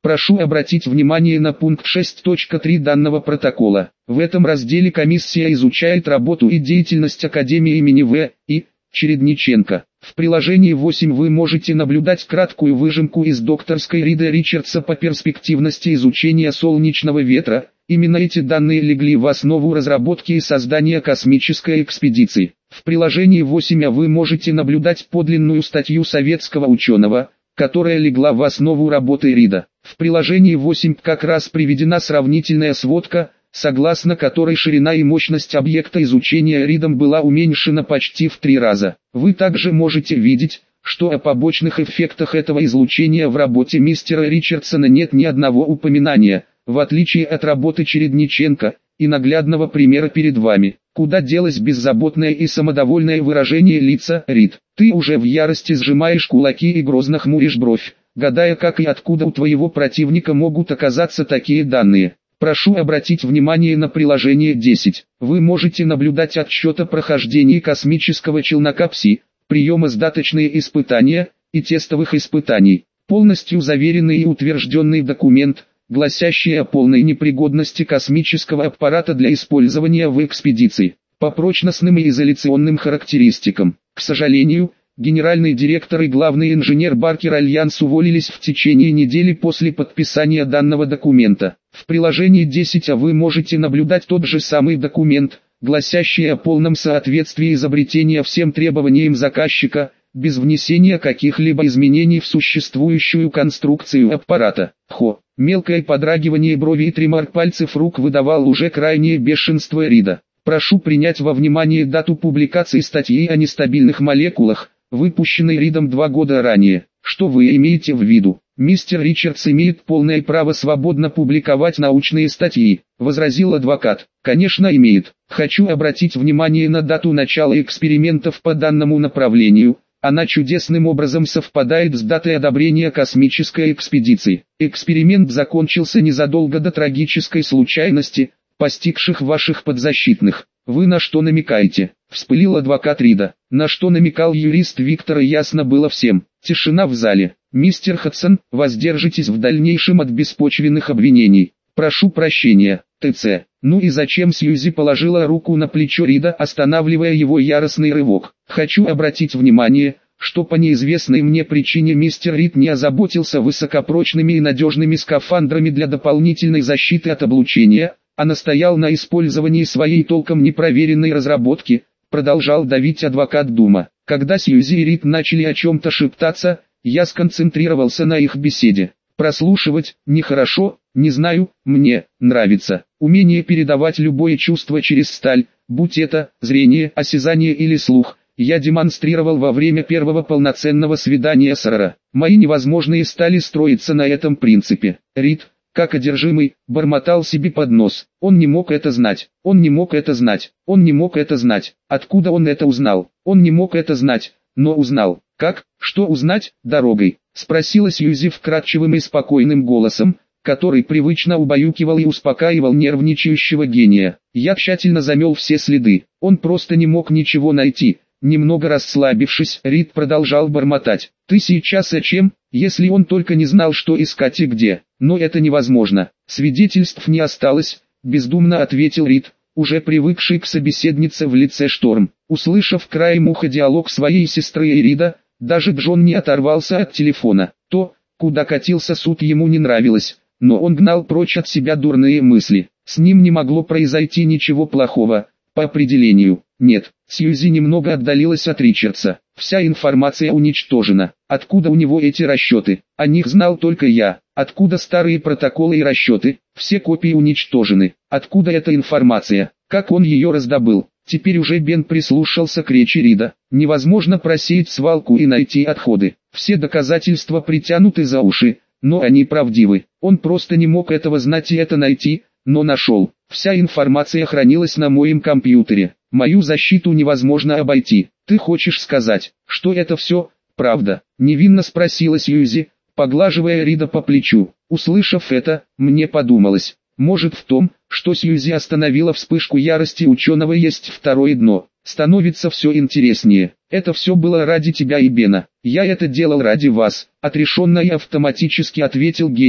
Прошу обратить внимание на пункт 6.3 данного протокола. В этом разделе комиссия изучает работу и деятельность Академии имени В.И. Чередниченко. В приложении 8 вы можете наблюдать краткую выжимку из докторской Рида Ричардса по перспективности изучения солнечного ветра. Именно эти данные легли в основу разработки и создания космической экспедиции. В приложении 8 вы можете наблюдать подлинную статью советского ученого, которая легла в основу работы Рида. В приложении 8 как раз приведена сравнительная сводка, согласно которой ширина и мощность объекта изучения Ридом была уменьшена почти в 3 раза. Вы также можете видеть, что о побочных эффектах этого излучения в работе мистера Ричардсона нет ни одного упоминания, в отличие от работы Чередниченко и наглядного примера перед вами. Куда делось беззаботное и самодовольное выражение лица, Рид? Ты уже в ярости сжимаешь кулаки и грозно хмуришь бровь, гадая, как и откуда у твоего противника могут оказаться такие данные. Прошу обратить внимание на приложение 10. Вы можете наблюдать отчет о прохождении космического челнока ПСИ, приема сдаточные испытания и тестовых испытаний. Полностью заверенный и утвержденный документ, гласящий о полной непригодности космического аппарата для использования в экспедиции, по прочностным и изоляционным характеристикам. К сожалению, генеральный директор и главный инженер Баркер Альянс уволились в течение недели после подписания данного документа. В приложении 10 вы можете наблюдать тот же самый документ, гласящий о полном соответствии изобретения всем требованиям заказчика, без внесения каких-либо изменений в существующую конструкцию аппарата. Мелкое подрагивание брови и тремор пальцев рук выдавал уже крайнее бешенство Рида. Прошу принять во внимание дату публикации статьи о нестабильных молекулах, выпущенной Ридом 2 года ранее. Что вы имеете в виду? Мистер Ричардс имеет полное право свободно публиковать научные статьи, возразил адвокат. Конечно имеет. Хочу обратить внимание на дату начала экспериментов по данному направлению. Она чудесным образом совпадает с датой одобрения космической экспедиции. Эксперимент закончился незадолго до трагической случайности, постигших ваших подзащитных. Вы на что намекаете? Вспылил адвокат Рида. На что намекал юрист Виктора, ясно было всем. Тишина в зале. Мистер Хадсон, воздержитесь в дальнейшем от беспочвенных обвинений. Прошу прощения, ТЦ. Ну и зачем Сьюзи положила руку на плечо Рида, останавливая его яростный рывок? Хочу обратить внимание, что по неизвестной мне причине мистер Рид не озаботился высокопрочными и надежными скафандрами для дополнительной защиты от облучения, а настоял на использовании своей толком непроверенной разработки, продолжал давить адвокат Дума. Когда Сьюзи и Рид начали о чем-то шептаться, я сконцентрировался на их беседе. Прослушивать нехорошо, не знаю, мне нравится. Умение передавать любое чувство через сталь, будь это зрение, осязание или слух, я демонстрировал во время первого полноценного свидания с Рара. Мои невозможные стали строиться на этом принципе. Рид, как одержимый, бормотал себе под нос. Он не мог это знать, он не мог это знать, он не мог это знать. Откуда он это узнал? Он не мог это знать, но узнал. Как? Что узнать? Дорогой? Спросила Сьюзи вкрадчивым и спокойным голосом, который привычно убаюкивал и успокаивал нервничающего гения. Я тщательно замел все следы. Он просто не мог ничего найти. Немного расслабившись, Рид продолжал бормотать. Ты сейчас о чем? Если он только не знал, что искать и где. Но это невозможно. Свидетельств не осталось, бездумно ответил Рид, уже привыкший к собеседнице в лице Шторм. Услышав краем уха диалог своей сестры и Рида, даже Джон не оторвался от телефона. То, куда катился суд, ему не нравилось, но он гнал прочь от себя дурные мысли. С ним не могло произойти ничего плохого, по определению. Нет, Сьюзи немного отдалилась от Ричардса. Вся информация уничтожена. Откуда у него эти расчеты? О них знал только я. Откуда старые протоколы и расчеты? Все копии уничтожены. Откуда эта информация? Как он ее раздобыл? Теперь уже Бен прислушался к речи Рида. Невозможно просеять свалку и найти отходы. Все доказательства притянуты за уши, но они правдивы. Он просто не мог этого знать и это найти, но нашел. Вся информация хранилась на моем компьютере. Мою защиту невозможно обойти. Ты хочешь сказать, что это все правда? Невинно спросила Сьюзи, поглаживая Рида по плечу. Услышав это, мне подумалось, может в том, что Сьюзи остановила вспышку ярости ученого, есть второе дно. Становится все интереснее. Это все было ради тебя и Бена. Я это делал ради вас, отрешенно и автоматически ответил гений,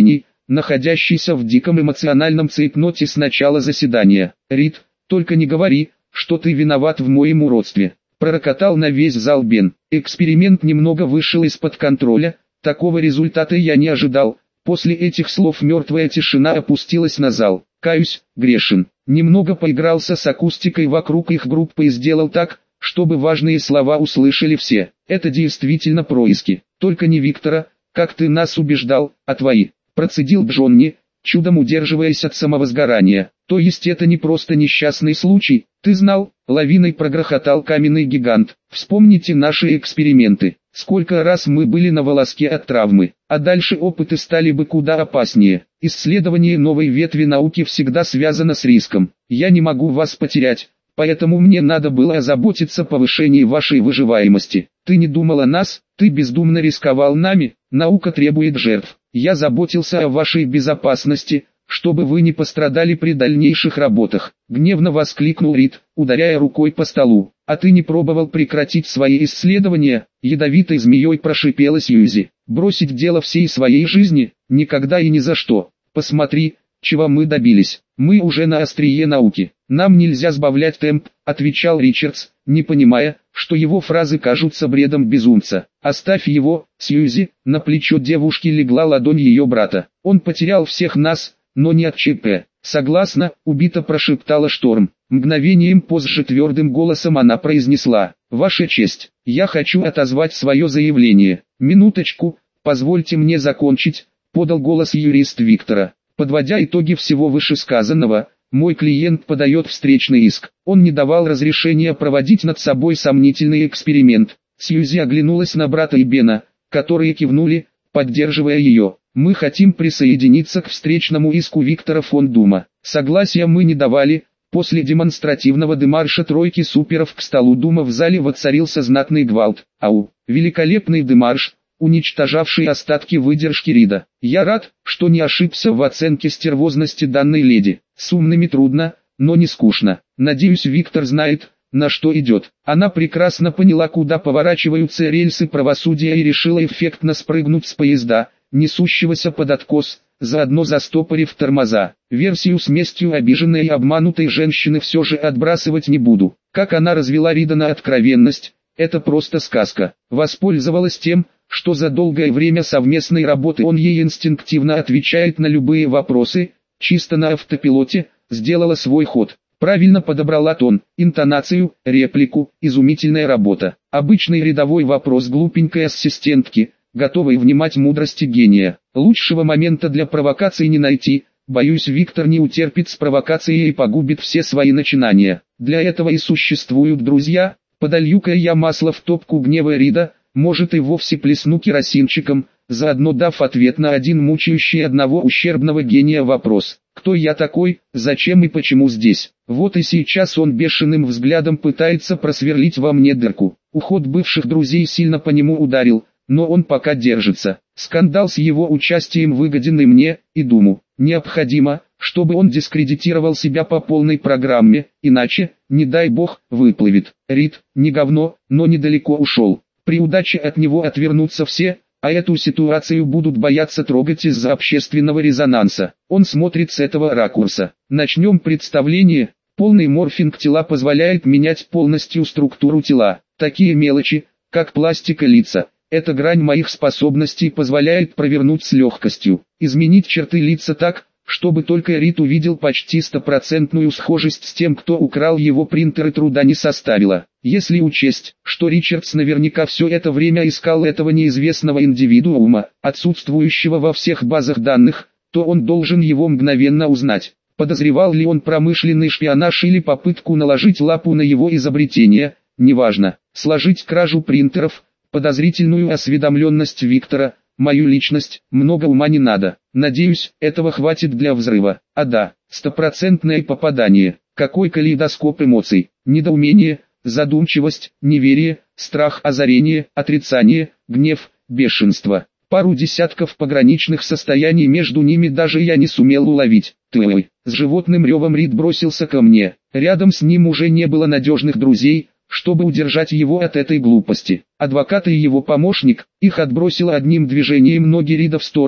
находящийся в диком эмоциональном цейтноте с начала заседания. «Рид, только не говори, что ты виноват в моем уродстве», — пророкотал на весь зал Бен. Эксперимент немного вышел из-под контроля, такого результата я не ожидал. После этих слов мертвая тишина опустилась на зал. Каюсь, грешен. Немного поигрался с акустикой вокруг их группы и сделал так, чтобы важные слова услышали все. Это действительно происки. Только не Виктора, как ты нас убеждал, а твои. Процедил Джонни, чудом удерживаясь от самовозгорания. То есть это не просто несчастный случай, ты знал? Лавиной прогрохотал каменный гигант. Вспомните наши эксперименты. Сколько раз мы были на волоске от травмы, а дальше опыты стали бы куда опаснее. Исследование новой ветви науки всегда связано с риском. Я не могу вас потерять, поэтому мне надо было озаботиться повышением вашей выживаемости. Ты не думал о нас, ты бездумно рисковал нами, наука требует жертв. Я заботился о вашей безопасности, чтобы вы не пострадали при дальнейших работах. Гневно воскликнул Рид, ударяя рукой по столу. А ты не пробовал прекратить свои исследования? Ядовитой змеей прошипела Сьюзи. Бросить дело всей своей жизни? Никогда и ни за что. Посмотри, чего мы добились. Мы уже на острие науки. Нам нельзя сбавлять темп, отвечал Ричардс, не понимая, что его фразы кажутся бредом безумца. Оставь его, Сьюзи. На плечо девушки легла ладонь ее брата. Он потерял всех нас, но не от ЧП. Согласна, убито прошептала Шторм. Мгновением позже твердым голосом она произнесла: «Ваша честь, я хочу отозвать свое заявление». «Минуточку, позвольте мне закончить», — подал голос юрист Виктора. Подводя итоги всего вышесказанного, мой клиент подает встречный иск. Он не давал разрешения проводить над собой сомнительный эксперимент. Сьюзи оглянулась на брата и Бена, которые кивнули, поддерживая ее. «Мы хотим присоединиться к встречному иску Виктора фон Дума». Согласия мы не давали. После демонстративного демарша тройки суперов к столу Дума в зале воцарился знатный гвалт. Ау, великолепный демарш, уничтожавший остатки выдержки Рида. Я рад, что не ошибся в оценке стервозности данной леди. С умными трудно, но не скучно. Надеюсь, Виктор знает, на что идет. Она прекрасно поняла, куда поворачиваются рельсы правосудия, и решила эффектно спрыгнуть с поезда, несущегося под откос, заодно застопорив тормоза. Версию с местью обиженной и обманутой женщины все же отбрасывать не буду. Как она развела Рида на откровенность, это просто сказка. Воспользовалась тем, что за долгое время совместной работы он ей инстинктивно отвечает на любые вопросы, чисто на автопилоте, сделала свой ход. Правильно подобрала тон, интонацию, реплику, изумительная работа. Обычный рядовой вопрос глупенькой ассистентки, готовой внимать мудрости гения. Лучшего момента для провокации не найти. Боюсь, Виктор не утерпит с провокацией и погубит все свои начинания. Для этого и существуют друзья. Подолью-ка я масло в топку гнева Рида, может и вовсе плесну керосинчиком, заодно дав ответ на один мучающий одного ущербного гения вопрос. Кто я такой, зачем и почему здесь? Вот и сейчас он бешеным взглядом пытается просверлить во мне дырку. Уход бывших друзей сильно по нему ударил, но он пока держится. Скандал с его участием выгоден и мне, и Думу. Необходимо, чтобы он дискредитировал себя по полной программе, иначе, не дай бог, выплывет. Рид, не говно, но недалеко ушел. При удаче от него отвернутся все, а эту ситуацию будут бояться трогать из-за общественного резонанса. Он смотрит с этого ракурса. Начнем представление. Полный морфинг тела позволяет менять полностью структуру тела. Такие мелочи, как пластика лица. Эта грань моих способностей позволяет провернуть с легкостью. Изменить черты лица так, чтобы только Рид увидел почти стопроцентную схожесть с тем, кто украл его принтер, и труда не составило. Если учесть, что Ричардс наверняка все это время искал этого неизвестного индивидуума, отсутствующего во всех базах данных, то он должен его мгновенно узнать. Подозревал ли он промышленный шпионаж или попытку наложить лапу на его изобретение, неважно. Сложить кражу принтеров, подозрительную осведомленность Виктора, мою личность, много ума не надо. Надеюсь, этого хватит для взрыва. А да, стопроцентное попадание. Какой калейдоскоп эмоций. Недоумение, задумчивость, неверие, страх, озарение, отрицание, гнев, бешенство. Пару десятков пограничных состояний между ними даже я не сумел уловить. Ты. С животным ревом Рид бросился ко мне. Рядом с ним уже не было надежных друзей, чтобы удержать его от этой глупости. Адвокат и его помощник, их отбросило одним движением ноги Рида в сторону,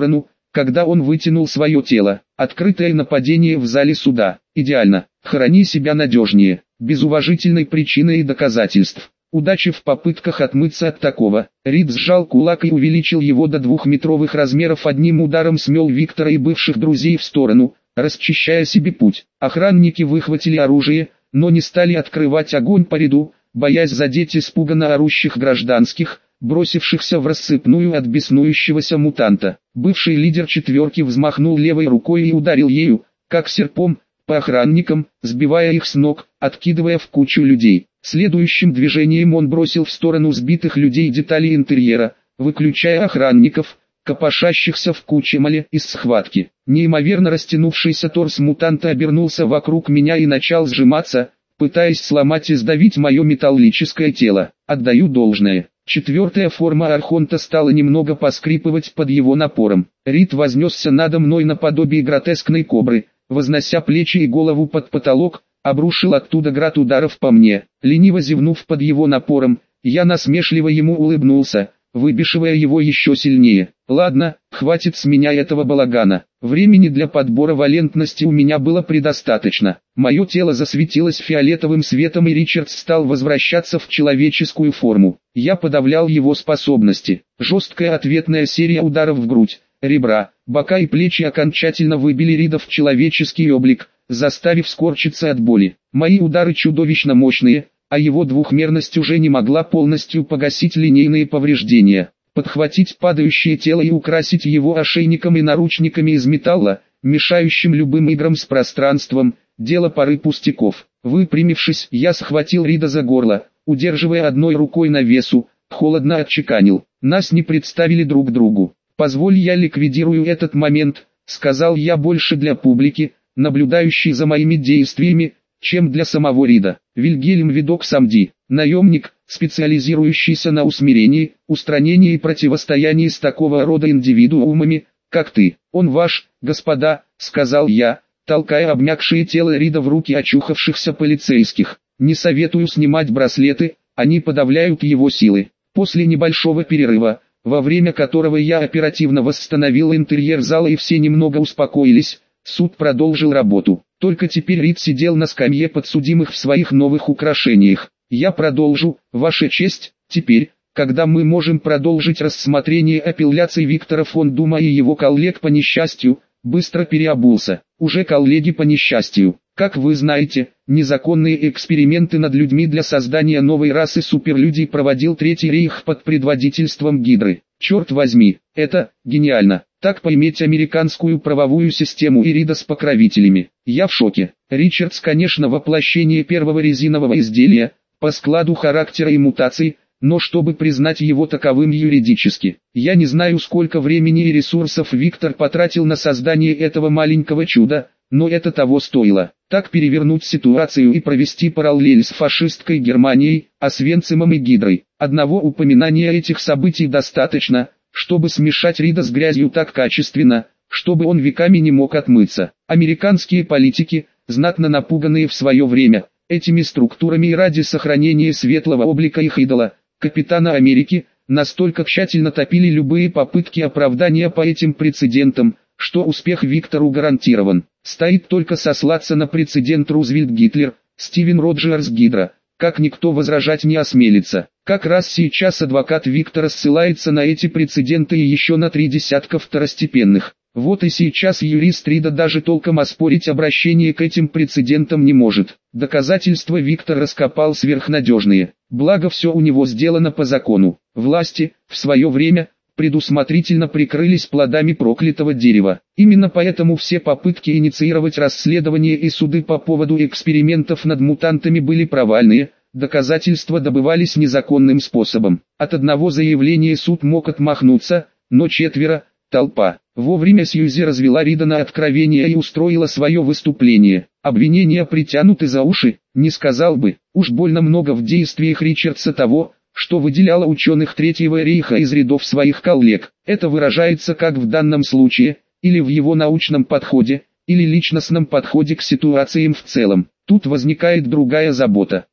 когда он вытянул свое тело. Открытое нападение в зале суда. Идеально. Храни себя надежнее, без уважительной причины и доказательств. Удачи в попытках отмыться от такого. Рид сжал кулак и увеличил его до 2-метровых размеров, одним ударом смел Виктора и бывших друзей в сторону, расчищая себе путь. Охранники выхватили оружие, но не стали открывать огонь по Риду, боясь задеть испуганно орущих гражданских, бросившихся в рассыпную от беснующегося мутанта. Бывший лидер четверки взмахнул левой рукой и ударил ею, как серпом, по охранникам, сбивая их с ног, откидывая в кучу людей. Следующим движением он бросил в сторону сбитых людей детали интерьера, выключая охранников, копошащихся в куче моли из схватки. Неимоверно растянувшийся торс мутанта обернулся вокруг меня и начал сжиматься, пытаясь сломать и сдавить мое металлическое тело. Отдаю должное. Четвертая форма Архонта стала немного поскрипывать под его напором. Рид вознесся надо мной наподобие гротескной кобры, вознося плечи и голову под потолок, обрушил оттуда град ударов по мне. Лениво зевнув под его напором, я насмешливо ему улыбнулся, выбешивая его еще сильнее. Ладно, хватит с меня этого балагана. Времени для подбора валентности у меня было предостаточно. Мое тело засветилось фиолетовым светом, и Ричардс стал возвращаться в человеческую форму. Я подавлял его способности. Жесткая ответная серия ударов в грудь, ребра, бока и плечи окончательно выбили Рида в человеческий облик, заставив скорчиться от боли. Мои удары чудовищно мощные, а его двухмерность уже не могла полностью погасить линейные повреждения. Подхватить падающее тело и украсить его ошейником и наручниками из металла, мешающим любым играм с пространством, дело поры пустяков. Выпрямившись, я схватил Рида за горло, удерживая одной рукой на весу, холодно отчеканил. Нас не представили друг другу. «Позволь, я ликвидирую этот момент», — сказал я, больше для публики, наблюдающей за моими действиями, чем для самого Рида. Вильгельм Видок Самди, наемник, специализирующийся на усмирении, устранении и противостоянии с такого рода индивидуумами, как ты. Он ваш, господа, сказал я, толкая обмякшее тело Рида в руки очухавшихся полицейских. Не советую снимать браслеты, они подавляют его силы. После небольшого перерыва, во время которого я оперативно восстановил интерьер зала и все немного успокоились, суд продолжил работу. Только теперь Рид сидел на скамье подсудимых в своих новых украшениях. Я продолжу, Ваша честь, теперь, когда мы можем продолжить рассмотрение апелляций Виктора фон Дума и его коллег по несчастью, быстро переобулся. Уже коллеги по несчастью. Как вы знаете, незаконные эксперименты над людьми для создания новой расы суперлюдей проводил Третий Рейх под предводительством Гидры. Черт возьми, это гениально. Так поиметь американскую правовую систему и Рида с покровителями. Я в шоке. Ричардс, конечно, воплощение первого резинового изделия, по складу характера и мутаций, но чтобы признать его таковым юридически. Я не знаю, сколько времени и ресурсов Виктор потратил на создание этого маленького чуда, но это того стоило. Так перевернуть ситуацию и провести параллель с фашистской Германией, Освенцимом и Гидрой. Одного упоминания этих событий достаточно, чтобы смешать Рида с грязью так качественно, чтобы он веками не мог отмыться. Американские политики, знатно напуганные в свое время этими структурами и ради сохранения светлого облика их идола, Капитана Америки, настолько тщательно топили любые попытки оправдания по этим прецедентам, что успех Виктору гарантирован. Стоит только сослаться на прецедент Рузвельт-Гитлер, Стивен Роджерс-Гидра, как никто возражать не осмелится. Как раз сейчас адвокат Виктора ссылается на эти прецеденты и еще на 3 десятка второстепенных. Вот и сейчас юрист Рида даже толком оспорить обращение к этим прецедентам не может. Доказательства Виктор раскопал сверхнадежные. Благо все у него сделано по закону. Власти, в свое время, предусмотрительно прикрылись плодами проклятого дерева. Именно поэтому все попытки инициировать расследование и суды по поводу экспериментов над мутантами были провальные, доказательства добывались незаконным способом. От одного заявления суд мог отмахнуться, но 4, толпа. Вовремя Сьюзи развела Рида на откровение и устроила свое выступление. Обвинения притянуты за уши, не сказал бы, уж больно много в действиях Ричардса того, что выделяло ученых Третьего Рейха из рядов своих коллег. Это выражается как в данном случае, или в его научном подходе, или личностном подходе к ситуациям в целом. Тут возникает другая забота.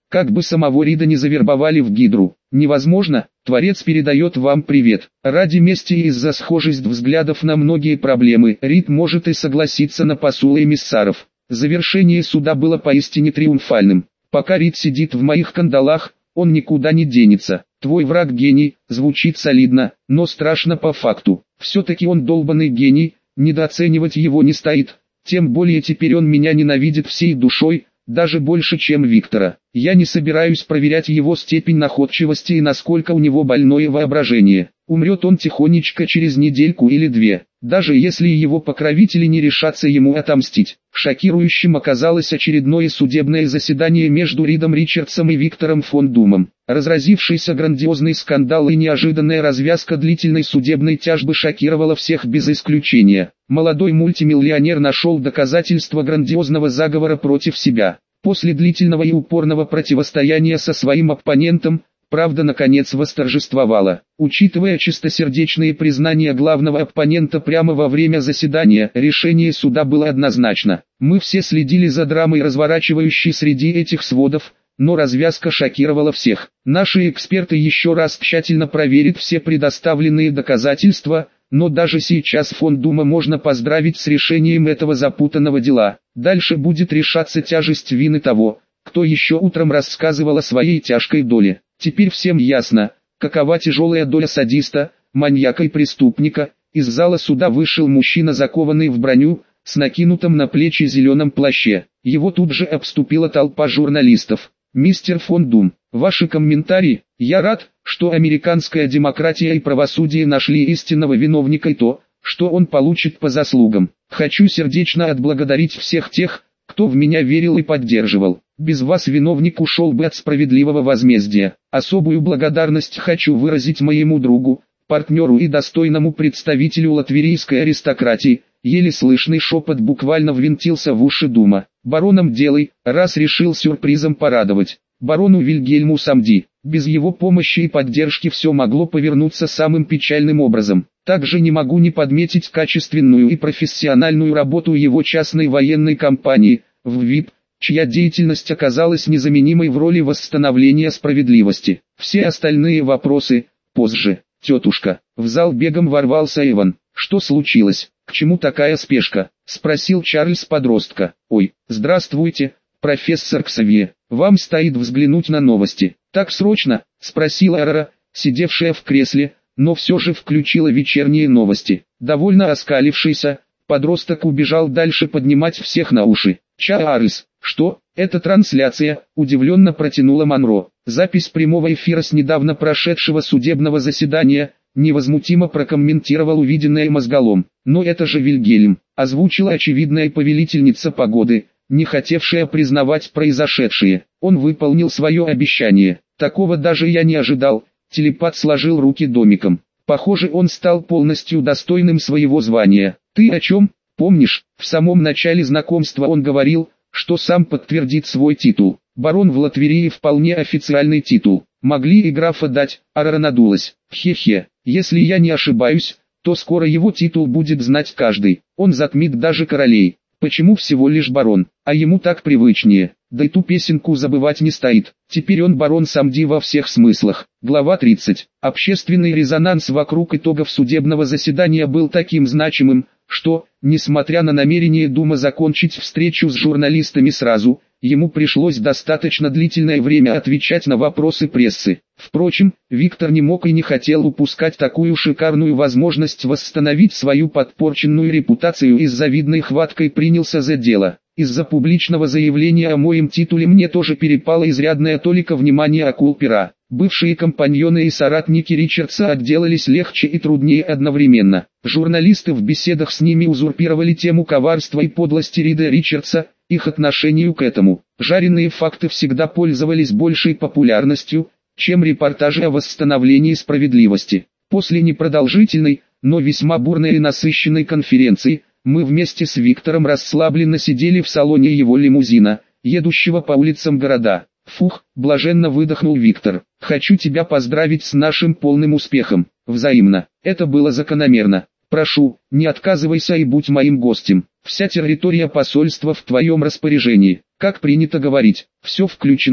Как бы самого Рида не завербовали в Гидру. Невозможно, Творец передает вам привет. Ради мести и из-за схожесть взглядов на многие проблемы, Рид может и согласиться на посулы эмиссаров. Завершение суда было поистине триумфальным. Пока Рид сидит в моих кандалах, он никуда не денется. Твой враг гений, звучит солидно, но страшно по факту. Все-таки он долбанный гений, недооценивать его не стоит. Тем более теперь он меня ненавидит всей душой, даже больше, чем Виктора. Я не собираюсь проверять его степень находчивости и насколько у него больное воображение. Умрет он тихонечко через недельку или две, даже если его покровители не решатся ему отомстить. Шокирующим оказалось очередное судебное заседание между Ридом Ричардсом и Виктором фон Думом. Разразившийся грандиозный скандал и неожиданная развязка длительной судебной тяжбы шокировала всех без исключения. Молодой мультимиллионер нашел доказательства грандиозного заговора против себя. После длительного и упорного противостояния со своим оппонентом, правда наконец восторжествовала. Учитывая чистосердечные признания главного оппонента прямо во время заседания, решение суда было однозначно. Мы все следили за драмой, разворачивающей среди этих сводов, но развязка шокировала всех. Наши эксперты еще раз тщательно проверят все предоставленные доказательства, но даже сейчас фон Дума можно поздравить с решением этого запутанного дела. Дальше будет решаться тяжесть вины того, кто еще утром рассказывал о своей тяжкой доле. Теперь всем ясно, какова тяжелая доля садиста, маньяка и преступника. Из зала суда вышел мужчина, закованный в броню, с накинутым на плечи зеленым плаще. Его тут же обступила толпа журналистов. «Мистер фон Дум, ваши комментарии? Я рад, что американская демократия и правосудие нашли истинного виновника и то, что он получит по заслугам. Хочу сердечно отблагодарить всех тех, кто в меня верил и поддерживал. Без вас виновник ушел бы от справедливого возмездия. Особую благодарность хочу выразить моему другу, партнеру и достойному представителю латвийской аристократии». Еле слышный шепот буквально ввинтился в уши Дума. «Бароном делай, раз решил сюрпризом порадовать. Барону Вильгельму Самди. Без его помощи и поддержки все могло повернуться самым печальным образом. Также не могу не подметить качественную и профессиональную работу его частной военной компании, ВВИП, чья деятельность оказалась незаменимой в роли восстановления справедливости. Все остальные вопросы позже. Тетушка». В зал бегом ворвался Иван. «Что случилось? К чему такая спешка?» — спросил Чарльз подростка. «Ой, здравствуйте, профессор Ксавье. Вам стоит взглянуть на новости». «Так срочно?» — спросила Арара, сидевшая в кресле, но все же включила вечерние новости. Довольно оскалившийся, подросток убежал дальше поднимать всех на уши. «Чарльз, что? Это трансляция?» — удивленно протянула Монро. «Запись прямого эфира с недавно прошедшего судебного заседания», — невозмутимо прокомментировал увиденное мозголом. «Но это же Вильгельм», — озвучила очевидная повелительница погоды, не хотевшая признавать произошедшее. «Он выполнил свое обещание. Такого даже я не ожидал». Телепат сложил руки домиком. «Похоже, он стал полностью достойным своего звания. Ты о чем? Помнишь, в самом начале знакомства он говорил, что сам подтвердит свой титул. Барон в Латвии вполне официальный титул. Могли и графа дать». Арара надулась. «Хе-хе, если я не ошибаюсь, то скоро его титул будет знать каждый. Он затмит даже королей. Почему всего лишь барон? А ему так привычнее. Да и ту песенку забывать не стоит. Теперь он барон Самди во всех смыслах». Глава 30. Общественный резонанс вокруг итогов судебного заседания был таким значимым, что, несмотря на намерение Дума закончить встречу с журналистами сразу, ему пришлось достаточно длительное время отвечать на вопросы прессы. Впрочем, Виктор не мог и не хотел упускать такую шикарную возможность восстановить свою подпорченную репутацию и с завидной хваткой принялся за дело. Из-за публичного заявления о моем титуле мне тоже перепала изрядная толика внимания акул пера. Бывшие компаньоны и соратники Ричардса отделались легче и труднее одновременно. Журналисты в беседах с ними узурпировали тему коварства и подлости Рида Ричардса, их отношению к этому. Жареные факты всегда пользовались большей популярностью, чем репортажи о восстановлении справедливости. После непродолжительной, но весьма бурной и насыщенной конференции, мы вместе с Виктором расслабленно сидели в салоне его лимузина, едущего по улицам города. «Фух», — блаженно выдохнул Виктор. «Хочу тебя поздравить с нашим полным успехом». «Взаимно. Это было закономерно. Прошу, не отказывайся и будь моим гостем. Вся территория посольства в твоем распоряжении. Как принято говорить, все включено».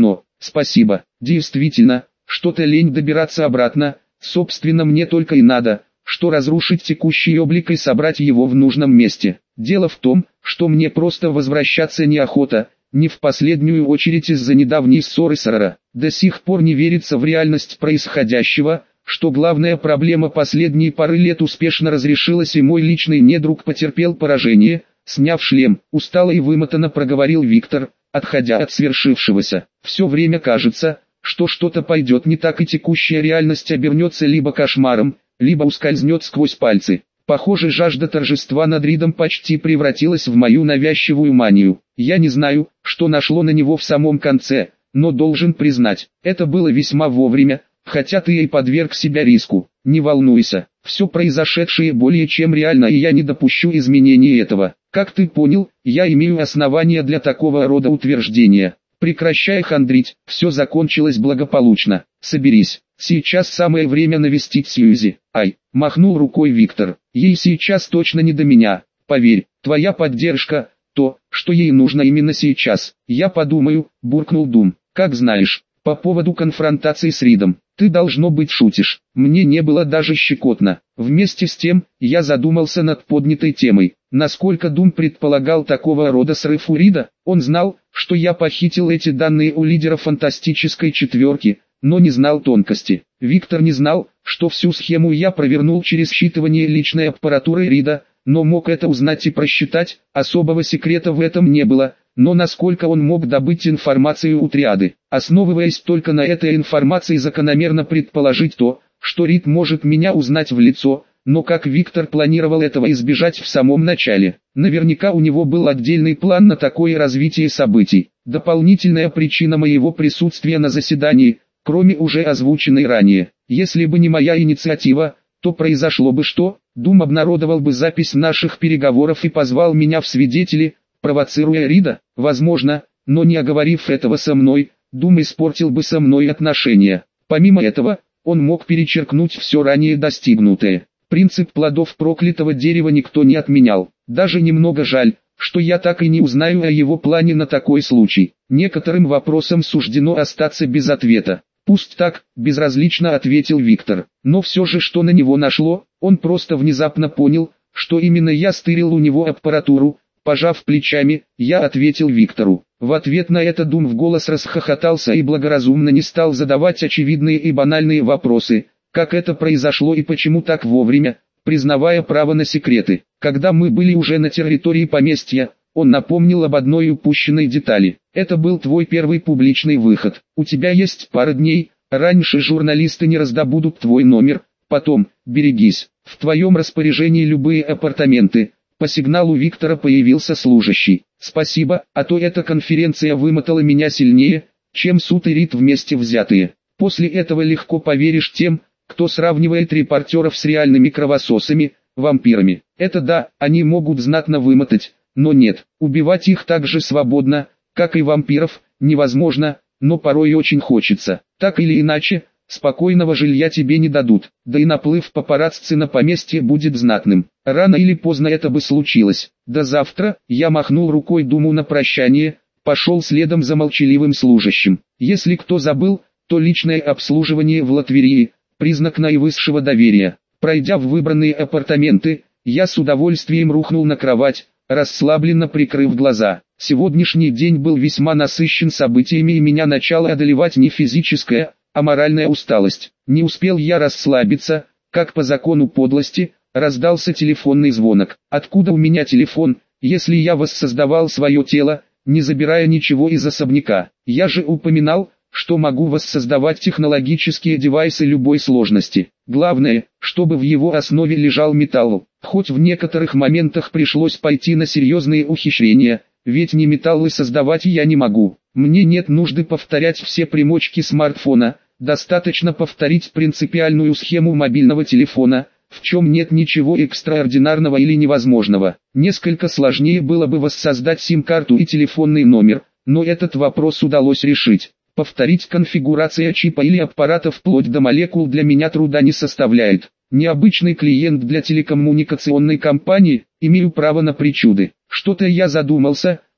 спасибо. Действительно, что-то лень добираться обратно, собственно мне только и надо, что разрушить текущий облик и собрать его в нужном месте. Дело в том, что мне просто возвращаться неохота, не в последнюю очередь из-за недавней ссоры с Рара. До сих пор не верится в реальность происходящего, что главная проблема последней пары лет успешно разрешилась и мой личный недруг потерпел поражение. Сняв шлем, устало и вымотанно проговорил Виктор, отходя от свершившегося. Все время кажется, что что-то пойдет не так и текущая реальность обернется либо кошмаром, либо ускользнет сквозь пальцы. Похоже, жажда торжества над Ридом почти превратилась в мою навязчивую манию. Я не знаю, что нашло на него в самом конце, но должен признать, это было весьма вовремя, хотя ты и подверг себя риску. Не волнуйся, все произошедшее более чем реально и я не допущу изменений этого. Как ты понял, я имею основания для такого рода утверждения. Прекращай хандрить, все закончилось благополучно. Соберись, сейчас самое время навестить Сьюзи. Ай, махнул рукой Виктор, ей сейчас точно не до меня. Поверь, твоя поддержка, то, что ей нужно именно сейчас. Я подумаю, буркнул Дум. Как знаешь, по поводу конфронтации с Ридом. Ты должно быть шутишь. Мне не было даже щекотно. Вместе с тем, я задумался над поднятой темой. Насколько Дум предполагал такого рода срыв у Рида, он знал, что я похитил эти данные у лидера фантастической четверки, но не знал тонкости. Виктор не знал, что всю схему я провернул через считывание личной аппаратуры Рида, но мог это узнать и просчитать, особого секрета в этом не было. Но насколько он мог добыть информацию у триады, основываясь только на этой информации закономерно предположить то, что Рид может меня узнать в лицо, но как Виктор планировал этого избежать в самом начале. Наверняка у него был отдельный план на такое развитие событий. Дополнительная причина моего присутствия на заседании, кроме уже озвученной ранее. Если бы не моя инициатива, то произошло бы что? Дум обнародовал бы запись наших переговоров и позвал меня в свидетели, провоцируя Рида, возможно, но не оговорив этого со мной, Дум испортил бы со мной отношения. Помимо этого, он мог перечеркнуть все ранее достигнутое. Принцип плодов проклятого дерева никто не отменял. Даже немного жаль, что я так и не узнаю о его плане на такой случай. Некоторым вопросам суждено остаться без ответа. Пусть так, безразлично ответил Виктор. Но все же что на него нашло, он просто внезапно понял, что именно я стырил у него аппаратуру. Пожав плечами, я ответил Виктору. В ответ на это Дум в голос расхохотался и благоразумно не стал задавать очевидные и банальные вопросы, как это произошло и почему так вовремя, признавая право на секреты. Когда мы были уже на территории поместья, он напомнил об одной упущенной детали. Это был твой первый публичный выход. У тебя есть пара дней, раньше журналисты не раздобудут твой номер, потом, берегись, в твоем распоряжении любые апартаменты. По сигналу Виктора появился служащий. Спасибо, а то эта конференция вымотала меня сильнее, чем суд и Рид вместе взятые. После этого легко поверишь тем, кто сравнивает репортеров с реальными кровососами, вампирами. Это да, они могут знатно вымотать, но нет, убивать их так же свободно, как и вампиров, невозможно, но порой очень хочется. Так или иначе, спокойного жилья тебе не дадут, да и наплыв папарацци на поместье будет знатным. Рано или поздно это бы случилось. До завтра, я махнул рукой Думу на прощание, пошел следом за молчаливым служащим. Если кто забыл, то личное обслуживание в Латверии – признак наивысшего доверия. Пройдя в выбранные апартаменты, я с удовольствием рухнул на кровать, расслабленно прикрыв глаза. Сегодняшний день был весьма насыщен событиями и меня начала одолевать не физическая, а моральная усталость. Не успел я расслабиться, как по закону подлости, раздался телефонный звонок. Откуда у меня телефон, если я воссоздавал свое тело, не забирая ничего из особняка? Я же упоминал, что могу воссоздавать технологические девайсы любой сложности. Главное, чтобы в его основе лежал металл. Хоть в некоторых моментах пришлось пойти на серьезные ухищрения, ведь не металлы создавать я не могу. Мне нет нужды повторять все примочки смартфона, достаточно повторить принципиальную схему мобильного телефона, в чем нет ничего экстраординарного или невозможного. Несколько сложнее было бы воссоздать сим-карту и телефонный номер, но этот вопрос удалось решить. Повторить конфигурация чипа или аппарата вплоть до молекул для меня труда не составляет. Необычный клиент для телекоммуникационной компании, имею право на причуды. Что-то я задумался,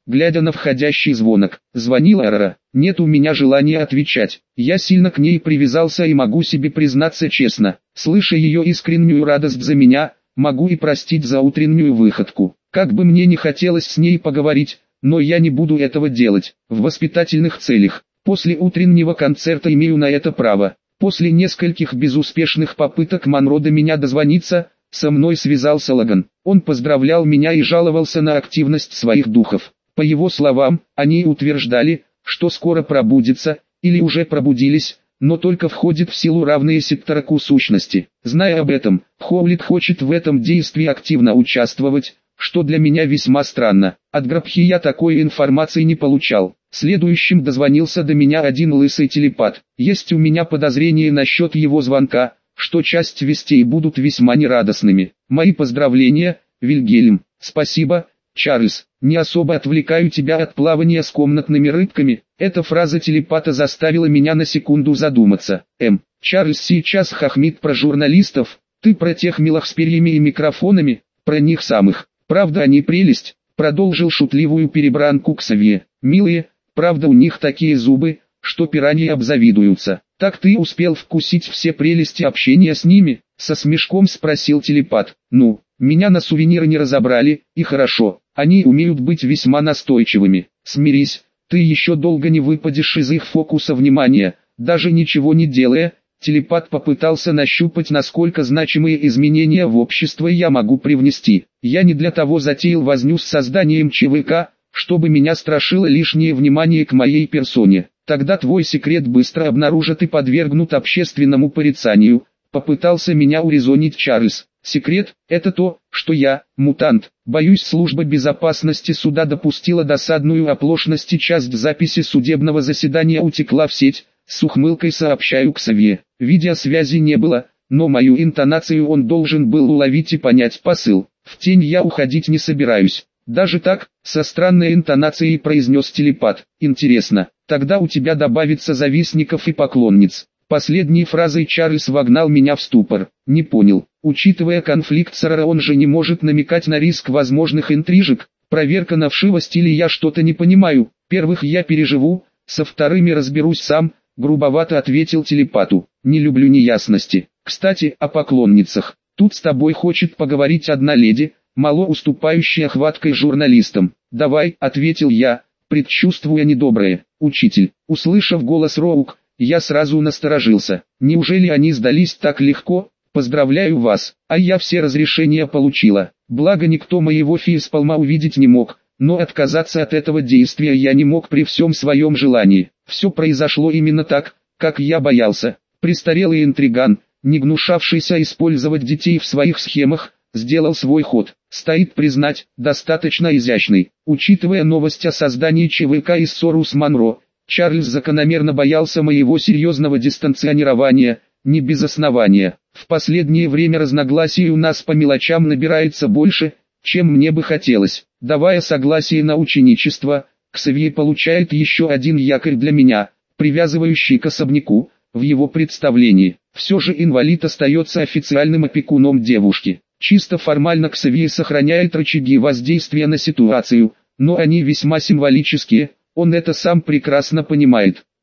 глядя на входящий звонок. Звонила Арара. Нет у меня желания отвечать. Я сильно к ней привязался и могу себе признаться честно. Слыша ее искреннюю радость за меня, могу и простить за утреннюю выходку. Как бы мне не хотелось с ней поговорить, но я не буду этого делать. В воспитательных целях. После утреннего концерта имею на это право. После нескольких безуспешных попыток Монро до меня дозвониться, со мной связался Лаган. Он поздравлял меня и жаловался на активность своих духов. По его словам, они утверждали, что скоро пробудятся, или уже пробудились, но только входит в силу равные Сеттараку сущности. Зная об этом, Хоулит хочет в этом действии активно участвовать, что для меня весьма странно. От Грабхи я такой информации не получал. Следующим дозвонился до меня один лысый телепат. Есть у меня подозрение насчет его звонка, что часть вестей будут весьма нерадостными. Мои поздравления, Вильгельм. Спасибо, Чарльз. Не особо отвлекаю тебя от плавания с комнатными рыбками. Эта фраза телепата заставила меня на секунду задуматься. Чарльз сейчас хохмит про журналистов, ты про тех милых с перьями и микрофонами, про них самых. Правда они прелесть, продолжил шутливую перебранку Ксавье. Милые, правда у них такие зубы, что пираньи обзавидуются. Так ты успел вкусить все прелести общения с ними? Со смешком спросил телепат. Ну, меня на сувениры не разобрали, и хорошо, они умеют быть весьма настойчивыми. Смирись, ты еще долго не выпадешь из их фокуса внимания, даже ничего не делая. Телепат попытался нащупать, насколько значимые изменения в общество я могу привнести. Я не для того затеял возню с созданием ЧВК, чтобы меня страшило лишнее внимание к моей персоне. Тогда твой секрет быстро обнаружат и подвергнут общественному порицанию. Попытался меня урезонить Чарльз. Секрет – это то, что я, мутант. Боюсь, служба безопасности суда допустила досадную оплошность и часть записи судебного заседания утекла в сеть. С ухмылкой сообщаю Ксавье. Видеосвязи не было, но мою интонацию он должен был уловить и понять посыл. В тень я уходить не собираюсь. Даже так, со странной интонацией произнес телепат. Интересно, тогда у тебя добавится завистников и поклонниц. Последней фразой Чарльз вогнал меня в ступор. Не понял. Учитывая конфликт с Арара, он же не может намекать на риск возможных интрижек. Проверка на вшивость или я что-то не понимаю. Первых я переживу, со вторыми разберусь сам. Грубовато ответил телепату. Не люблю неясности. Кстати, о поклонницах. Тут с тобой хочет поговорить одна леди, мало уступающая хваткой журналистам. Давай, ответил я, предчувствуя недоброе. Учитель. Услышав голос Роук, я сразу насторожился. Неужели они сдались так легко? Поздравляю вас, а я все разрешения получила. Благо никто моего фейспалма увидеть не мог. Но отказаться от этого действия я не мог при всем своем желании. Все произошло именно так, как я боялся. Престарелый интриган, не гнушавшийся использовать детей в своих схемах, сделал свой ход. Стоит признать, достаточно изящный. Учитывая новость о создании ЧВК и ссору с Монро, Чарльз закономерно боялся моего серьезного дистанционирования, не без основания. В последнее время разногласий у нас по мелочам набирается больше, чем мне бы хотелось. Давая согласие на ученичество, Ксавье получает еще один якорь для меня, привязывающий к особняку. В его представлении, все же инвалид остается официальным опекуном девушки. Чисто формально Ксавье сохраняет рычаги воздействия на ситуацию, но они весьма символические, он это сам прекрасно понимает.